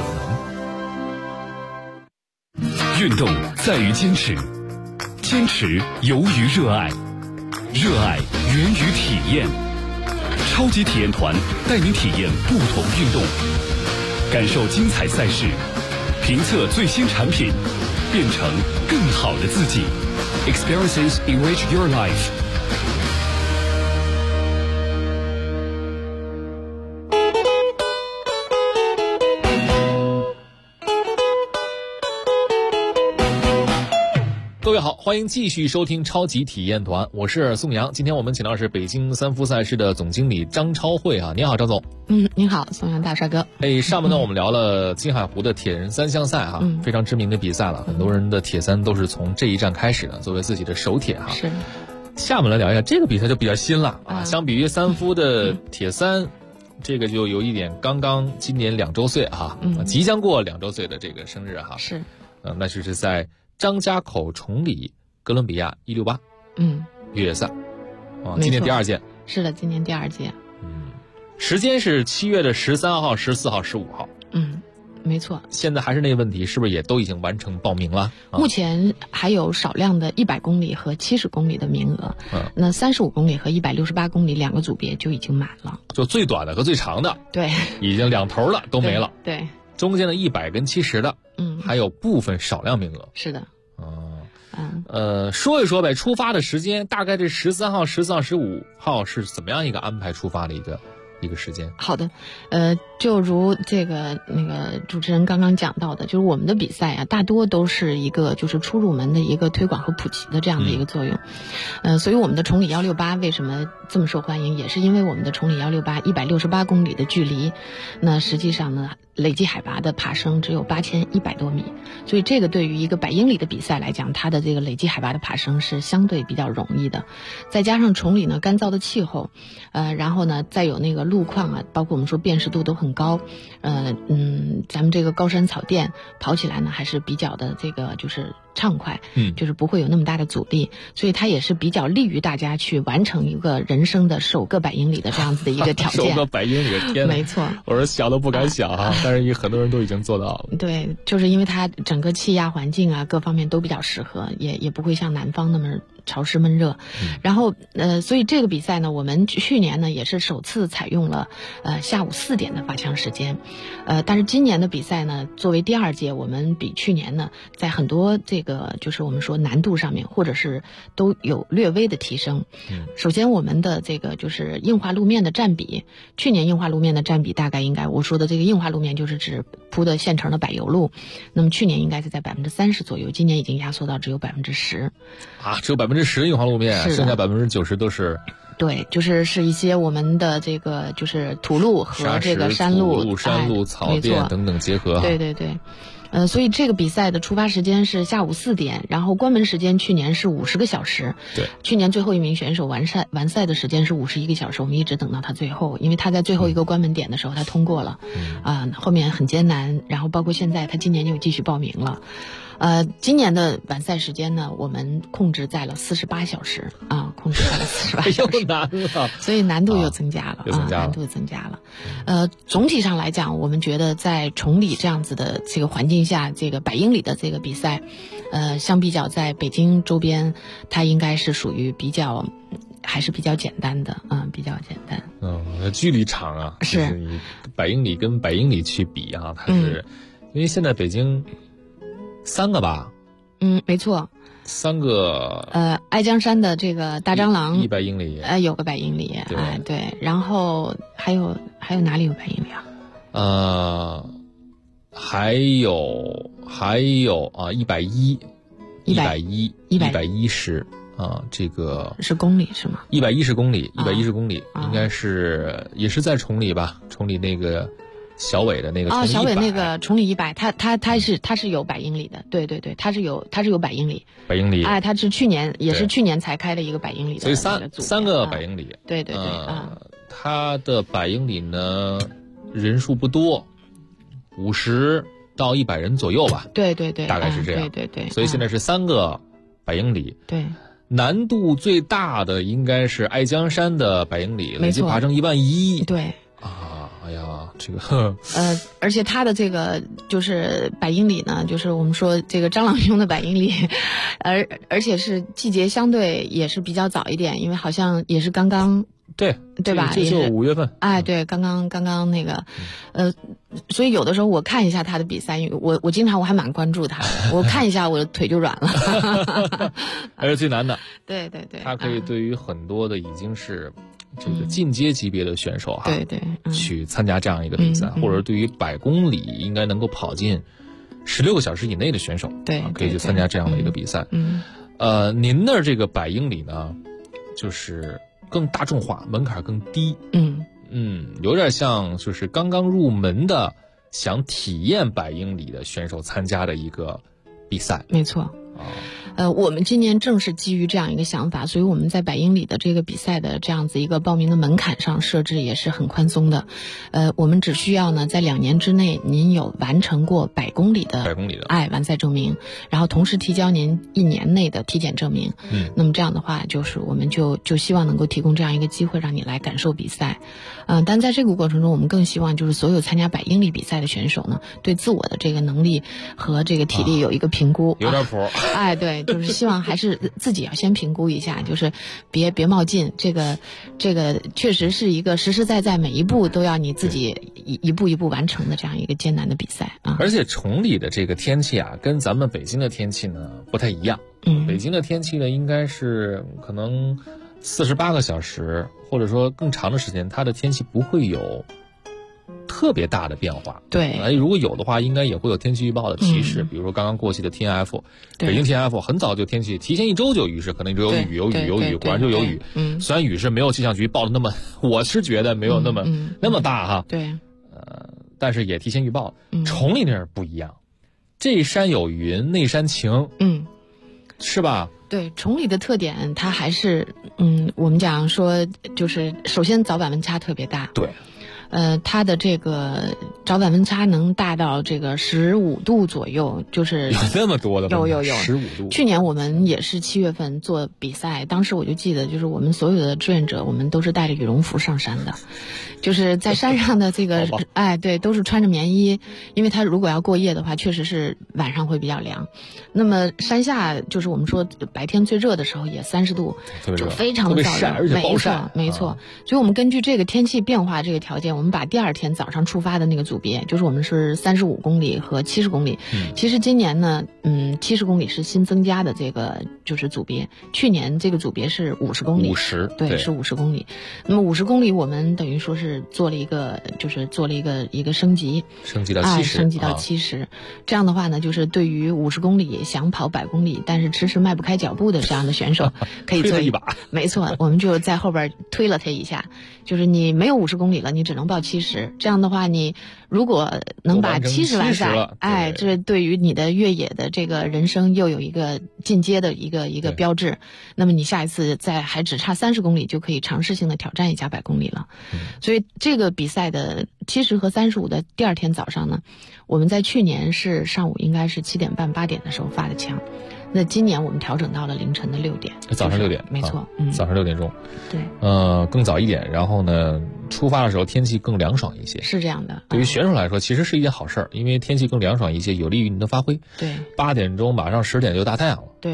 能。 运动在于坚持，坚持由于热爱，热爱源于体验。超级体验团带你体验不同运动，感受精彩赛事，评测最新产品，变成更好的自己。Experiences enrich your life。 各位好，欢迎继续收听超级体验团，我是宋阳。今天我们请到的是北京三夫赛事的总经理张超慧啊，你好，张总。 您好，宋阳大帅哥。 上面呢我们聊了金海湖的铁人3项赛哈，非常知名的比赛了，很多人的铁三都是从这一站开始的，作为自己的首铁哈。 是。 下面来聊一下这个比赛就比较新了啊，相比于三夫的铁三，这个就有一点刚刚今年2周岁哈，即将过2周岁的这个生日哈。 是。 那就是在张家口崇礼哥伦比亚168越野赛今年第2届。 是的，今年第2届。 时间是7月的13号、14号、15号。 没错。 现在还是那个问题，是不是也都已经完成报名了？ 目前还有少量的100公里和70公里的名额。那35公里和168公里2个组别就已经满了。 就最短的和最长的。 对。 已经2头了，都没了。 对。 中间的100跟70的，还有部分少量名额。 是的。 说一说呗，出发的时间大概这13号、14号、15号是怎么样一个安排出发的一个时间？ 好的，就如那个主持人刚刚讲到的，就是我们的比赛啊，大多都是一个就是初入门的一个推广和普及的这样的一个作用。所以我们的崇礼168为什么这么受欢迎，也是因为我们的崇礼168 168公里的距离，那实际上呢，累计海拔的爬升只有8100多米，所以这个对于一个100英里的比赛来讲，它的这个累计海拔的爬升是相对比较容易的。再加上崇礼呢干燥的气候，然后呢再有那个路况啊，包括我们说辨识度都很高。咱们这个高山草甸跑起来呢还是比较的这个就是畅快，就是不会有那么大的阻力，所以它也是比较利于大家去完成一个人生的首个100英里的这样子的一个条件。 首个100英里，天哪！ 没错， 我说想都不敢想啊，但是很多人都已经做到了。 对，就是因为它整个气压环境啊各方面都比较适合，也不会像南方那么潮湿闷热。然后所以这个比赛呢，我们去年呢也是首次采用了下午4点的发枪时间。但是今年的比赛呢，作为第2届，我们比去年呢在很多这个就是我们说难度上面或者是都有略微的提升。首先我们的这个就是硬化路面的占比，去年硬化路面的占比大概应该，我说的这个硬化路面就是指铺的现成的柏油路，那么去年应该是在30%左右，今年已经压缩到只有10%。 啊，只有10%硬化路面，剩下90%都是。 对，是一些我们的这个就是土路和这个山路、 草甸等等结合。 对对对。所以这个比赛的出发时间是下午4点，然后关门时间去年是50个小时。 对， 去年最后一名选手完赛的时间是51个小时，我们一直等到他最后，因为他在最后一个关门点的时候他通过了，后面很艰难，然后包括现在他今年又继续报名了。今年的完赛时间呢，我们控制在了48小时啊，控制在了48小时， 又难了， 所以难度又增加了，难度增加了。总体上来讲，我们觉得在崇礼这样子的这个环境下，这个100英里的这个比赛，相比较在北京周边，它应该是属于还是比较简单的，比较简单。 距离长啊， 是你100英里跟100英里去比啊，它是因为现在北京。3个吧， 没错 ，3个。 爱江山的这个大蟑螂 100英里， 有个100英里，对，然后还有哪里有100英里啊？还有110啊，这个是公里是吗 ？110公里，110公里，应该是也是在崇礼吧？崇礼那个。小伟的那个小伟那个崇礼100，他是有100英里的，对对对，他是有100英里 ，100英里， 他是去年才开的一个100英里的， 所以三个100英里， 对对对他的100英里呢人数不多，50到100人左右吧， 对对对， 大概是这样， 对对对， 所以现在是3个100英里， 对， 难度最大的应该是爱江山的100英里，累计爬升11000， 对。 哎呀，这个而且它的这个就是100英里呢，就是我们说这个蟑螂用的100英里，而且是季节相对也是比较早一点，因为好像也是刚刚对吧？ 就5月份， 对，刚刚那个，所以有的时候我看一下他的比赛，因为我经常我还蛮关注他的，我看一下我的腿就软了， 还是最难的， 对对对， 他可以对于很多的已经是。这个进阶级别的选手对对， 去参加这样一个比赛，或者对于100公里应该能够跑进16个小时以内的选手， 对， 可以去参加这样的一个比赛。您的这个100英里呢，就是更大众化，门槛更低，有点像就是刚刚入门的想体验100英里的选手参加的一个比赛， 没错。我们今年正是基于这样一个想法，所以我们在100英里的这个比赛的这样子一个报名的门槛上设置也是很宽松的。我们只需要呢在2年之内您有完成过100公里的完赛证明，然后同时提交您1年内的体检证明。那么这样的话，就是我们就希望能够提供这样一个机会让你来感受比赛。但在这个过程中，我们更希望就是所有参加100英里比赛的选手呢，对自我的这个能力和这个体力有一个评估， 有点谱。 对，就是希望还是自己要先评估一下，就是别冒进。这个确实是一个实实在在每一步都要你自己一步一步完成的这样一个艰难的比赛啊。 而且崇礼的这个天气啊，跟咱们北京的天气呢不太一样。北京的天气呢，应该是可能48个小时，或者说更长的时间，它的天气不会有特别大的变化。 对， 如果有的话，应该也会有天气预报的提示，比如说刚刚过去的 TNF， 北京 TNF 很早就天气提前1周就有预示，可能就有雨，果然就有雨。虽然雨是没有气象局报的那么，我是觉得没有那么大哈。 对， 但是也提前预报。崇礼那儿不一样，这山有云，那山晴。 是吧？ 对，崇礼的特点，它还是我们讲说，就是首先早晚温差特别大。 对。 它的这个早晚温差能大到这个15度左右，就是有那么多的吗？ 有 15度。 去年我们也是7月份做比赛，当时我就记得，就是我们所有的志愿者，我们都是带着羽绒服上山的，就是在山上的这个对，都是穿着棉衣，因为它如果要过夜的话，确实是晚上会比较凉。那么山下就是我们说白天最热的时候也30度，就非常的燥热，没错。所以我们根据这个天气变化这个条件，我们把第二天早上出发的那个组别，就是我们是35公里和70公里。其实今年呢，70公里是新增加的这个就是组别，去年这个组别是50公里 ，50 对，是50公里。那么50公里我们等于说是做了一个升级到70，这样的话呢，就是对于50公里想跑100公里但是迟迟迈不开脚步的这样的选手，可以做一把。 没错，我们就在后边推了他一下，就是你没有50公里了，你只能报70。这样的话，你如果能把70完赛，这对于你的越野的这个人生又有一个进阶的一个标志。那么你下一次还只差30公里就可以尝试性的挑战一下100公里了。所以这个比赛的70和35的第二天早上呢，我们在去年是上午应该是7点半8点的时候发的枪。那今年我们调整到了凌晨的6点， 早上6点， 没错， 早上6点钟， 对， 更早一点。然后呢，出发的时候天气更凉爽一些， 是这样的。 对于选手来说，其实是一件好事儿，因为天气更凉爽一些，有利于你的发挥。 对 ，8点钟马上10点就大太阳了。 对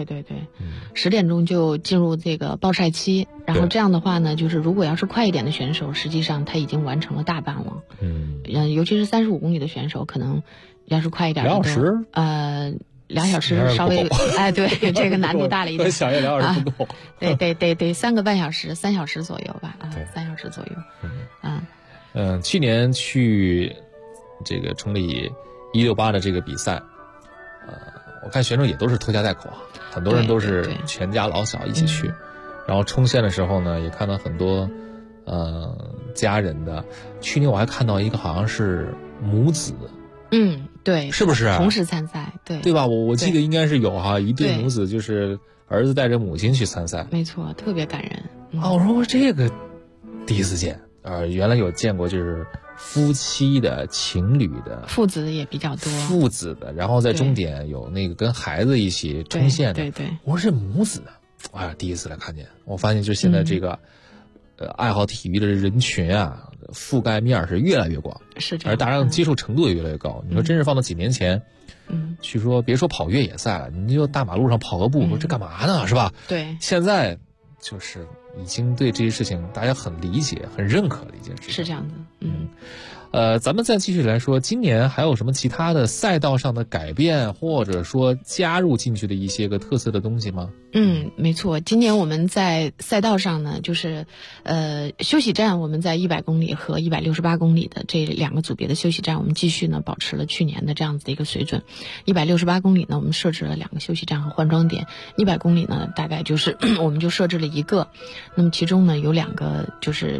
，10点钟就进入这个暴晒期，然后这样的话呢，就是如果要是快一点的选手，实际上他已经完成了大半了。尤其是35公里的选手，可能要是快一点的，2小时2小时稍微对，这个难度大了一点。 小夜2小时不够， 得3个半小时，3小时左右吧，3小时左右。 去年去这个崇礼168的这个比赛，我看选手也都是拖家带口，很多人都是全家老小一起去，然后冲线的时候呢，也看到很多家人的。去年我还看到一个好像是母子。 对， 是不是同时参赛？ 对吧？我记得应该是有哈，一对母子，就是儿子带着母亲去参赛， 没错，特别感人。 我说这个第一次见，原来有见过，就是夫妻的、情侣的， 父子也比较多， 父子的，然后在终点有那个跟孩子一起冲线的， 对。 我说这母子的，第一次来看见，我发现就是现在这个爱好体育的人群啊。覆盖面是越来越广， 是这样， 而大家的接受程度也越来越高。你说真是放到几年前，去说别说跑越野赛了，你就大马路上跑个步，说这干嘛呢，是吧？ 对， 现在就是已经对这些事情大家很理解、很认可的一件事情， 是这样的。 咱们再继续来说，今年还有什么其他的赛道上的改变，或者说加入进去的一些个特色的东西吗？ 没错，今年我们在赛道上呢，就是休息站，我们在100公里和168公里的这2个组别的休息站，我们继续呢保持了去年的这样子的一个水准。168公里呢，我们设置了2个休息站和换装点；100公里呢，大概就是我们就设置了1个。那么其中呢有2个就是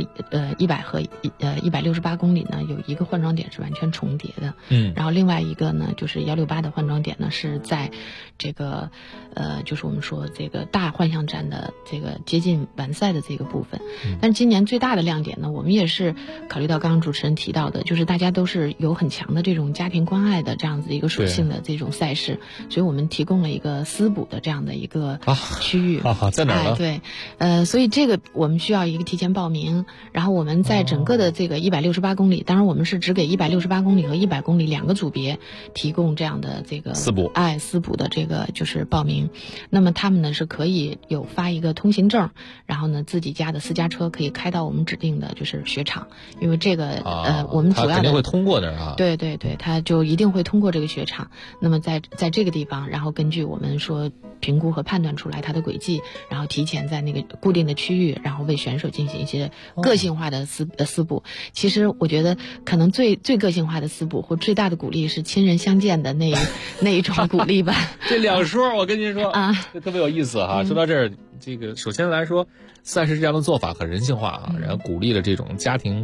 100和168公里呢有1个换装点是完全重叠的，然后另外一个呢就是168的换装点呢是在这个就是我们说这个大换向站的这个接近完赛的这个部分。但是今年最大的亮点呢，我们也是考虑到刚刚主持人提到的，就是大家都是有很强的这种家庭关爱的这样子一个属性的这种赛事，所以我们提供了一个私补的这样的一个区域。 在哪儿呢？ 对，所以这个我们需要一个提前报名，然后我们在整个的这个168公里，当然我们是只给168公里和100公里2个组别提供这样的这个私补的这个就是报名。那么他们呢是可以有发一个通行证，然后呢自己家的私家车可以开到我们指定的就是雪场，因为这个我们主要的他肯定会通过的啊。 对，他就一定会通过这个雪场。那么在这个地方，然后根据我们说评估和判断出来它的轨迹，然后提前在那个固定的区域，然后为选手进行一些个性化的私补。其实我觉得可能最个性化的私补或最大的鼓励是亲人相见的那一种鼓励吧。 这2说我跟您说这特别有意思哈。说到这儿，这个首先来说，赛事这样的做法很人性化啊，然后鼓励了这种家庭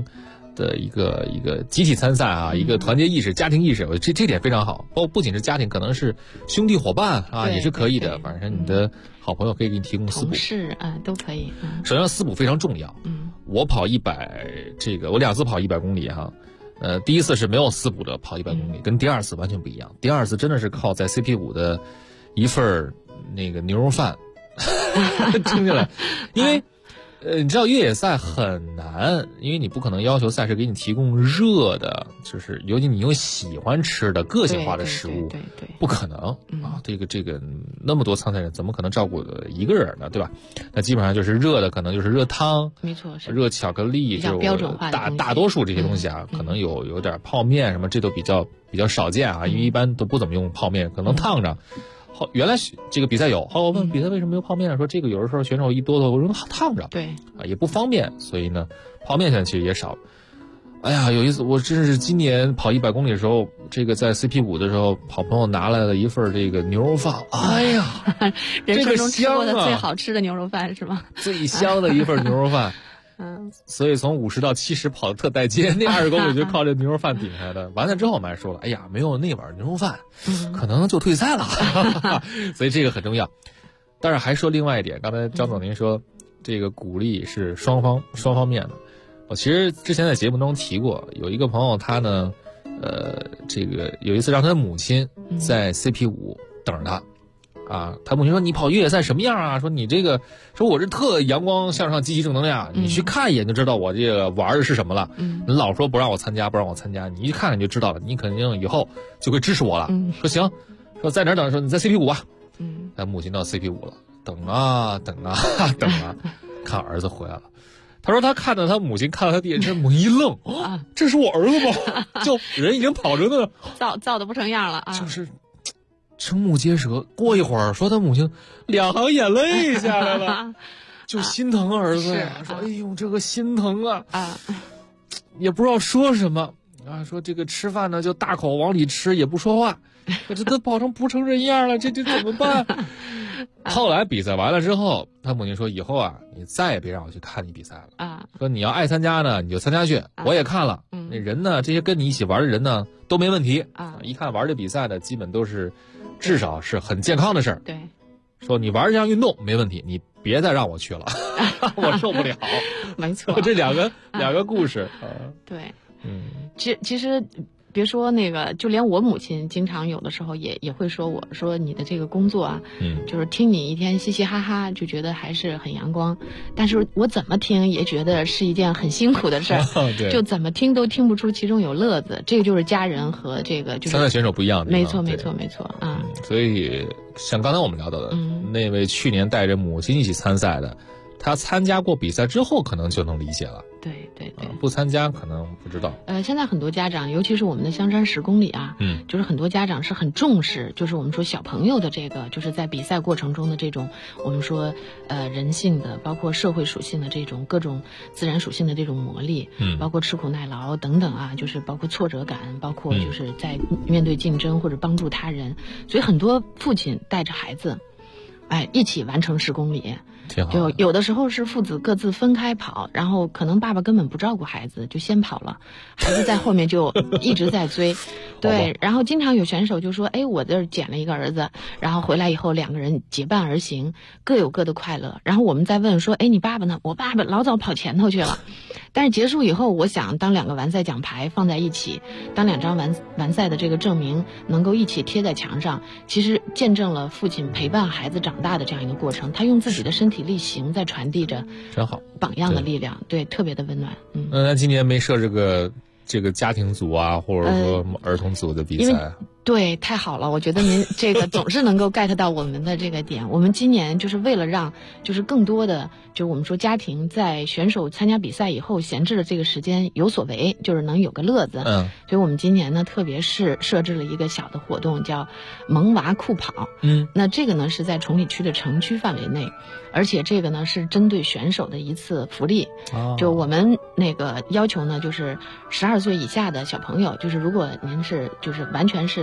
的一个集体参赛啊，一个团结意识、家庭意识，我觉得这点非常好。不仅是家庭，可能是兄弟伙伴啊，也是可以的。反正你的好朋友可以给你提供私补， 同事都可以。 首先私补非常重要。我跑100，我2次跑100公里哈。第一次是没有私补的跑100公里，跟第二次完全不一样。第二次真的是靠在 CP5 的一份那个牛肉饭撑下来，因为你知道越野赛很难，因为你不可能要求赛事给你提供热的，就是尤其你又喜欢吃的个性化的食物， 对， 不可能啊！这个那么多参赛人，怎么可能照顾一个人呢？对吧？那基本上就是热的，可能就是热汤， 没错，是热巧克力， 比较标准化的大多数这些东西啊，可能有点泡面什么，这都比较少见啊，因为一般都不怎么用泡面，可能烫着。原来这个比赛有，后来我问比赛为什么没有泡面，说这个有的时候选手一多我说烫着， 对啊也不方便，所以呢泡面现在其实也少。哎呀，有一次我真是今年跑100公里的时候，这个在 CP5 的时候，好朋友拿来了一份这个牛肉饭，哎呀， 人生中吃过的最好吃的牛肉饭是吗？ 最香的一份牛肉饭。所以从50到70跑的特带劲，那20公里就靠这牛肉饭顶下来的。完了之后我们还说了，哎呀，没有那碗牛肉饭，可能就退赛了。所以这个很重要。但是还说另外一点，刚才张总您说，这个鼓励是双方面的。我其实之前在节目中提过，有一个朋友他呢，这个有一次让他的母亲在 CP5 等着他。啊，他母亲说你跑越野赛什么样啊？说你这个，说我这特阳光向上、积极正能量，你去看一眼就知道我这个玩的是什么了。你老说不让我参加，你一看你就知道了，你肯定以后就会支持我了。说行，说在哪儿等？说你在 CP5 吧。他母亲到 CP5 了，等啊，看儿子回来了。他说他看到他母亲看到他弟，这母亲一愣，这是我儿子吗？就人已经跑着呢， 造的不成样了啊， 就是。瞠目结舌，过一会儿说他母亲2行眼泪下来了，就心疼儿子呀，说哎呦这个心疼啊，也不知道说什么啊，说这个吃饭呢就大口往里吃也不说话，这都跑成不成人样了，这怎么办？后来比赛完了之后，他母亲说以后啊你再也别让我去看你比赛了说你要爱参加呢你就参加去，我也看了，那人呢这些跟你一起玩的人呢都没问题一看玩这比赛的基本都是至少是很健康的事儿。 对， 说你玩这项运动没问题，你别再让我去了，我受不了。 没错， 这两个故事对，其实别说那个，就连我母亲经常有的时候也会说我说你的这个工作啊，就是听你一天嘻嘻哈哈，就觉得还是很阳光，但是我怎么听也觉得是一件很辛苦的事儿，就怎么听都听不出其中有乐子。这个就是家人和这个就是参赛选手不一样的， 没错啊。 所以像刚才我们聊到的那位去年带着母亲一起参赛的，他参加过比赛之后可能就能理解了。 对， 不参加可能不知道。 现在很多家长，尤其是我们的香山10公里啊，就是很多家长是很重视，就是我们说小朋友的这个，就是在比赛过程中的这种，我们说人性的，包括社会属性的这种各种自然属性的这种磨砺，包括吃苦耐劳等等啊，就是包括挫折感，包括就是在面对竞争或者帮助他人，所以很多父亲带着孩子，一起完成10公里。就有的时候是父子各自分开跑，然后可能爸爸根本不照顾孩子，就先跑了，孩子在后面就一直在追。对，然后经常有选手就说，我这儿捡了一个儿子，然后回来以后2个人结伴而行，各有各的快乐。然后我们再问说，你爸爸呢？我爸爸老早跑前头去了。但是结束以后，我想当2个完赛奖牌放在一起，当2张完赛的这个证明能够一起贴在墙上，其实见证了父亲陪伴孩子长大的这样一个过程。他用自己的身体力行在传递着真好榜样的力量，对，特别的温暖。 那今年没设这个家庭组啊，或者说儿童组的比赛。 对，太好了！我觉得您这个总是能够 get 到我们的这个点。我们今年就是为了让就是更多的就我们说家庭在选手参加比赛以后闲置的这个时间有所为，就是能有个乐子。所以我们今年呢特别是设置了一个小的活动，叫萌娃酷跑。那这个呢是在崇礼区的城区范围内，而且这个呢是针对选手的一次福利。就我们那个要求呢，就是12岁以下的小朋友，就是如果您是就是完全是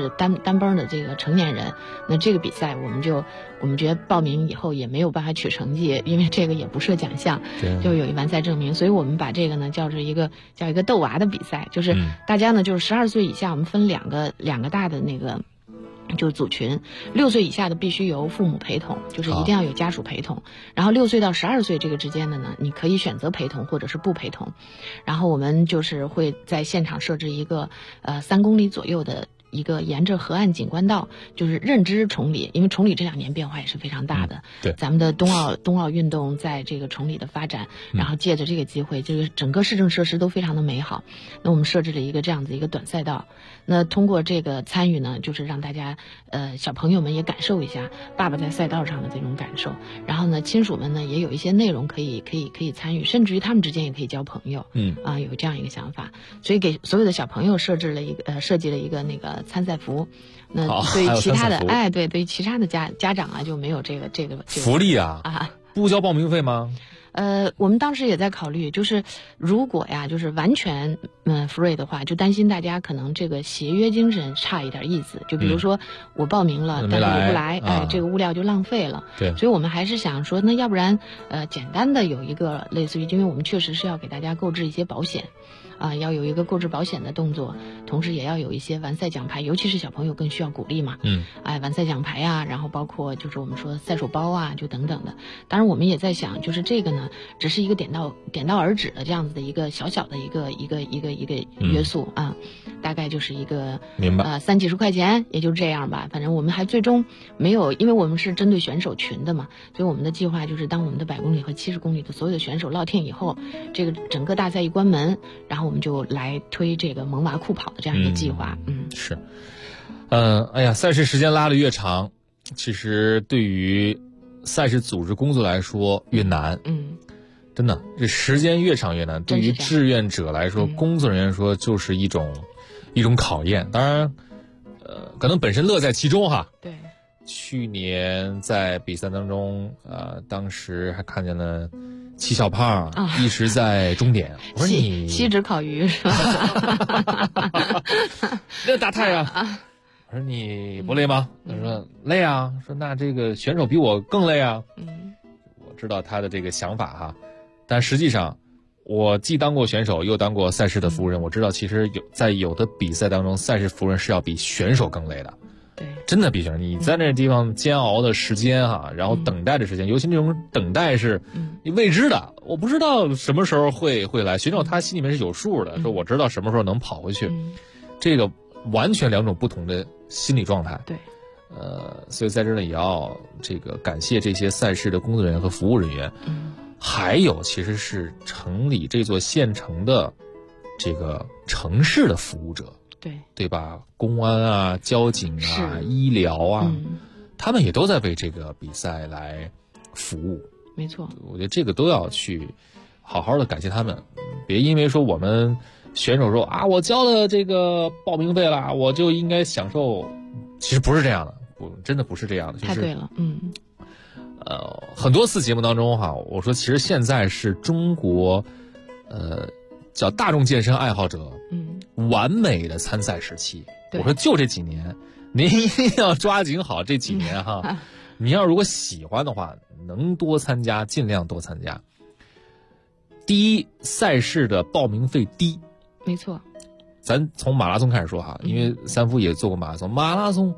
是单帮的这个成年人，那这个比赛我们觉得报名以后也没有办法取成绩，因为这个也不设奖项，就有一完赛证明，所以我们把这个呢叫一个逗娃的比赛，就是大家呢就是12岁以下，我们分两个大的那个。就是组群，6岁以下的必须由父母陪同，就是一定要有家属陪同。然后6岁到12岁这个之间的呢，你可以选择陪同或者是不陪同。然后我们就是会在现场设置一个3公里左右的一个沿着河岸景观道，就是认知崇礼，因为崇礼这2年变化也是非常大的。 对， 咱们的冬奥运动在这个崇礼的发展，然后借着这个机会，这个整个市政设施都非常的美好。那我们设置了一个这样子一个短赛道，那通过这个参与呢，就是让大家小朋友们也感受一下爸爸在赛道上的这种感受，然后呢，亲属们呢也有一些内容可以参与，甚至于他们之间也可以交朋友。有这样一个想法，所以给所有的小朋友设计了一个那个参赛服。那对于其他的对于其他的家长啊就没有这个福利啊，不交报名费吗？ 我们当时也在考虑，就是如果呀，就是完全free 的话，就担心大家可能这个协约精神差一点意思。就比如说我报名了，但是你不来，这个物料就浪费了。 对， 所以我们还是想说，那要不然简单的有一个类似于，因为我们确实是要给大家购置一些保险。要有一个购置保险的动作，同时也要有一些完赛奖牌，尤其是小朋友更需要鼓励嘛。完赛奖牌啊，然后包括就是我们说赛手包啊，就等等的。当然我们也在想，就是这个呢，只是一个点到而止的这样子的一个小小的一个约束啊，大概就是一个明白 30几十块钱，也就这样吧。反正我们还最终没有，因为我们是针对选手群的嘛，所以我们的计划就是当我们的100公里和70公里的所有的选手落听以后，这个整个大赛一关门，然后我们就来推这个萌娃酷跑的这样一个计划。 是，赛事时间拉得越长，其实对于赛事组织工作来说越难。真的，这时间越长越难。对于志愿者来说，工作人员说就是一种考验。当然，可能本身乐在其中哈。 对。 去年在比赛当中，当时还看见了7小胖一直在终点。我说你锡纸烤鱼是吧？ 那大太阳。我说你不累吗？他说累啊。说那这个选手比我更累啊。我知道他的这个想法哈，但实际上我既当过选手又当过赛事的服务人，我知道其实在有的比赛当中，赛事服务人是要比选手更累的。 对， 真的比选手，你在那地方煎熬的时间哈，然后等待的时间，尤其那种等待是你未知的，我不知道什么时候会来。选手他心里面是有数的，说我知道什么时候能跑回去，这个完全2种不同的心理状态。 对， 所以在这里也要这个感谢这些赛事的工作人员和服务人员，还有其实是城里这座县城的这个城市的服务者。对吧？公安啊、交警啊、医疗啊，他们也都在为这个比赛来服务。 没错， 我觉得这个都要去好好的感谢他们，别因为说我们选手说我交了这个报名费了，我就应该享受。其实不是这样的，真的不是这样的。 太对了， 很多次节目当中哈，我说其实现在是中国，叫大众健身爱好者，完美的参赛时期。我说就这几年，您一定要抓紧好这几年哈。你要如果喜欢的话，能多参加，尽量多参加。第一，赛事的报名费低， 没错。 咱从马拉松开始说哈，因为三夫也做过马拉松，马拉松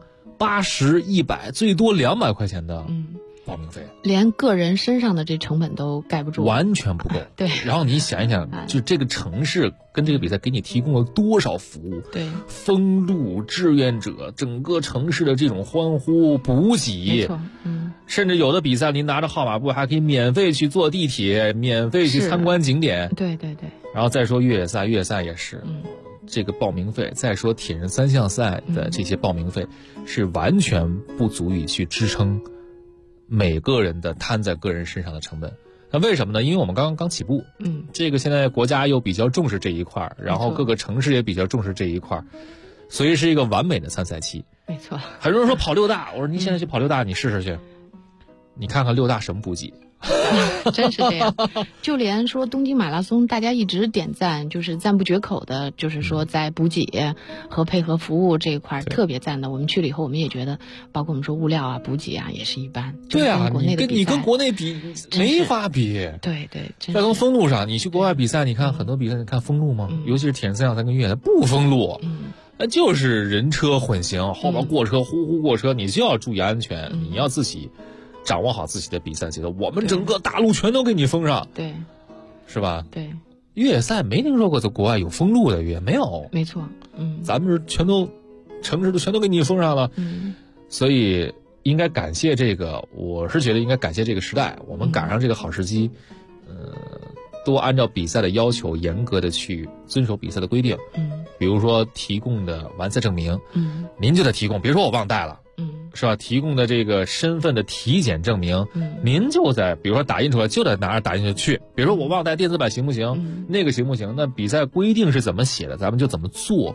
80、100，最多200块钱的报名费， 连个人身上的这成本都盖不住， 完全不够。 对， 然后你想一想，就这个城市跟这个比赛给你提供了多少服务？ 对， 封路、志愿者，整个城市的这种欢呼补给， 没错， 甚至有的比赛您拿着号码布还可以免费去坐地铁，免费去参观景点。 对对对。 然后再说越野赛也是。这个报名费，再说铁人3项赛的这些报名费，是完全不足以去支撑每个人的摊在个人身上的成本。那为什么呢？因为我们刚起步，这个现在国家又比较重视这一块，然后各个城市也比较重视这一块，所以是一个完美的参赛期。 没错。 很多人说跑6大，我说你现在去跑6大，你试试去，你看看6大什么补给真是这样。就连说东京马拉松，大家一直点赞，就是赞不绝口的，就是说在补给和配合服务这一块特别赞的。我们去了以后，我们也觉得，包括我们说物料啊、补给啊，也是一般。 对啊，你跟国内比没法比。 对。 再从封路上，你去国外比赛，你看很多比赛，你看封路吗？尤其是铁人3项3跟越野，不封路。那就是人车混行，后面过车呼呼过车，你就要注意安全，你要自己掌握好自己的比赛节奏。我们整个大陆全都给你封上， 对， 是吧？ 对， 越野赛没听说过在国外有封路的越野，没有， 没错， 咱们是全都城市都全都给你封上了，所以应该感谢这个，我是觉得应该感谢这个时代，我们赶上这个好时机，多按照比赛的要求，严格的去遵守比赛的规定。比如说提供的完赛证明，您就得提供，别说我忘带了，是吧？提供的这个身份的体检证明，您就在，比如说打印出来就得拿着打印去。比如说我忘带电子版行不行？那个行不行？那比赛规定是怎么写的，咱们就怎么做。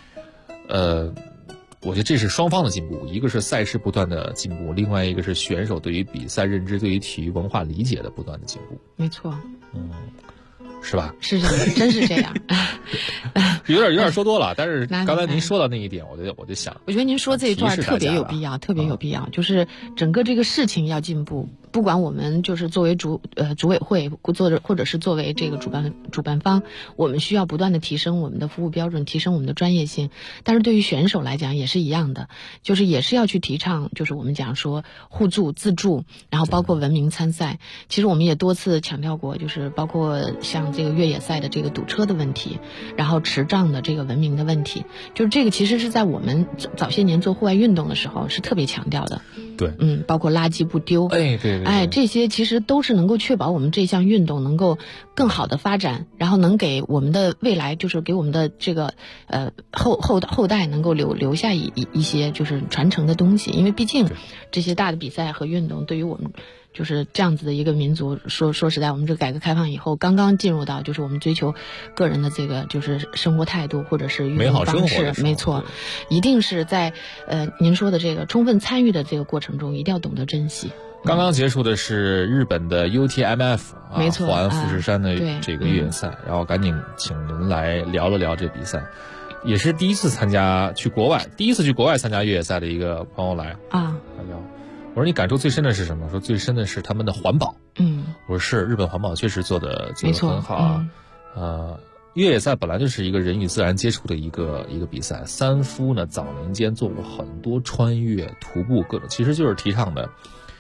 我觉得这是双方的进步，一个是赛事不断的进步，另外一个是选手对于比赛认知、对于体育文化理解的不断的进步。 没错， 是吧？ 是这样，真是这样。 有点说多了，但是刚才您说到那一点，我就想， 我觉得您说这一段特别有必要，特别有必要，就是整个这个事情要进步。不管我们就是作为组委会或者是作为这个主办方，我们需要不断的提升我们的服务标准，提升我们的专业性。但是对于选手来讲也是一样的，就是也是要去提倡，就是我们讲说互助自助，然后包括文明参赛。其实我们也多次强调过，就是包括像这个越野赛的这个堵车的问题，然后持杖的这个文明的问题，就是这个其实是在我们早些年做户外运动的时候是特别强调的。 对， 包括垃圾不丢，对，这些其实都是能够确保我们这项运动能够更好的发展，然后能给我们的未来，就是给我们的这个后代能够留下一些就是传承的东西。因为毕竟这些大的比赛和运动对于我们就是这样子的一个民族，说实在，我们这个改革开放以后刚刚进入到就是我们追求个人的这个就是生活态度或者是运动方式，没错，一定是在您说的这个充分参与的这个过程中一定要懂得珍惜。 刚刚结束的是日本的 UTMF 没错， 环富士山的这个越野赛，然后赶紧请您来聊了聊这比赛，也是第一次去国外参加越野赛的一个朋友来聊。我说你感触最深的是什么？说最深的是他们的环保。我说是，日本环保确实做得很好啊。越野赛本来就是一个人与自然接触的一个比赛。三夫呢早年间做过很多穿越、徒步各种，其实就是提倡的。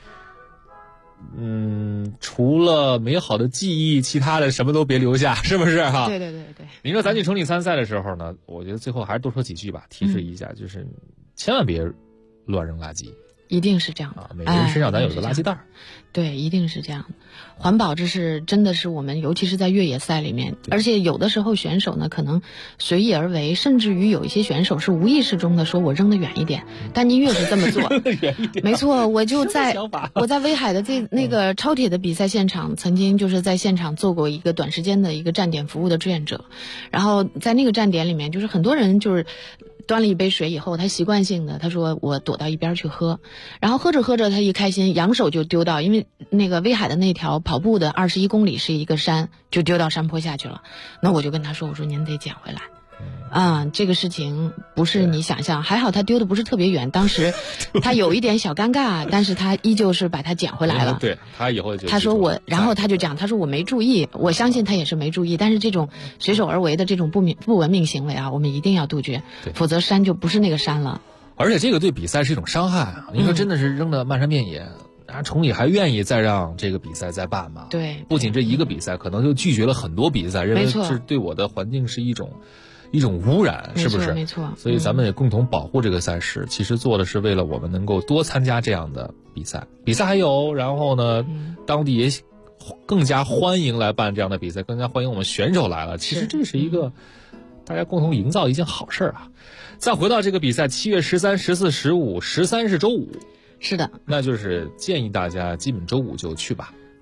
除了美好的记忆，其他的什么都别留下，是不是哈？ 对。 您说咱去崇礼参赛的时候呢，我觉得最后还是多说几句吧，提示一下，就是千万别乱扔垃圾。 一定是这样的，每个人身上咱有个垃圾袋。 对，一定是这样。环保这是真的是我们，尤其是在越野赛里面，而且有的时候选手呢可能随意而为，甚至于有一些选手是无意识中的说我扔得远一点，但您越是这么做，没错，我在威海的那个超铁的比赛现场，曾经就是在现场做过一个短时间的一个站点服务的志愿者，然后在那个站点里面，就是很多人就是端了一杯水以后，他习惯性的他说我躲到一边去喝，然后喝着喝着他一开心，扬手就丢到，因为那个威海的那条跑步的21公里是一个山，就丢到山坡下去了。那我就跟他说，我说您得捡回来。这个事情不是你想象，还好他丢的不是特别远，当时他有一点小尴尬，但是他依旧是把它捡回来了。 对，他以后就他说然后他就讲，他说我没注意，我相信他也是没注意，但是这种随手而为的这种不文明行为啊，我们一定要杜绝，否则山就不是那个山了。 而且这个对比赛是一种伤害啊！你说真的是扔的漫山遍野，崇礼还愿意再让这个比赛再办吗？ 对， 不仅这一个比赛，可能就拒绝了很多比赛，认为是对我的环境是一种污染，是不是？ 没错。 所以咱们也共同保护这个赛事，其实做的是为了我们能够多参加这样的比赛。比赛还有，然后呢，当地也更加欢迎来办这样的比赛，更加欢迎我们选手来了。其实这是一个大家共同营造一件好事啊。再回到这个比赛，7月13、14、15，13是周五。 是的， 那就是建议大家基本周五就去吧。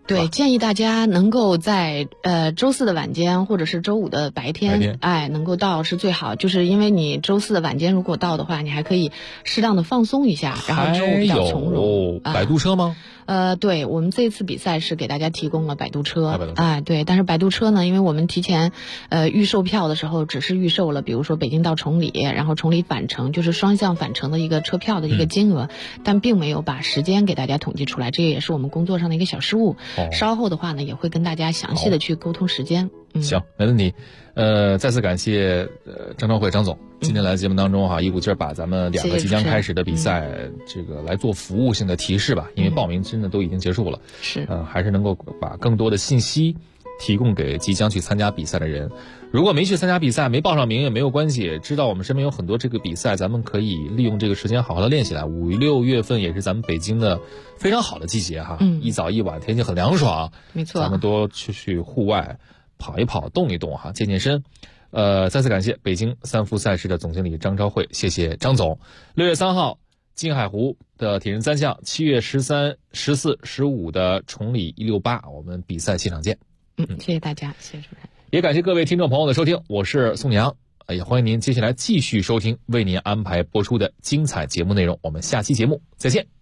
对，建议大家能够在周四的晚间或者是周五的白天，能够到是最好。就是因为你周四的晚间如果到的话，你还可以适当的放松一下，然后周五比较从容。 摆渡车吗？ 对，我们这次比赛是给大家提供了摆渡车，对，但是摆渡车呢，因为我们提前预售票的时候只是预售了，比如说北京到崇礼，然后崇礼返程，就是双向返程的一个车票的一个金额，但并没有把时间给大家统计出来，这也是我们工作上的一个小失误。稍后的话呢，也会跟大家详细的去沟通时间。 行，没问题。再次感谢张昭慧张总今天来节目当中一股劲儿把咱们2个即将开始的比赛这个来做服务性的提示吧，因为报名真的都已经结束了， 是还是能够把更多的信息提供给即将去参加比赛的人。如果没去参加比赛，没报上名也没有关系，知道我们身边有很多这个比赛，咱们可以利用这个时间好好的练起来。5、6月份也是咱们北京的非常好的季节一早一晚天气很凉爽， 没错， 咱们多去户外跑一跑，动一动健健身。再次感谢北京3伏赛事的总经理张昭慧，谢谢张总。6月3号金海湖的铁人3项，7月13、14、15的崇礼168，我们比赛现场见。 谢谢大家，谢谢主持人， 也感谢各位听众朋友的收听，我是宋阳，也欢迎您接下来继续收听为您安排播出的精彩节目内容，我们下期节目再见。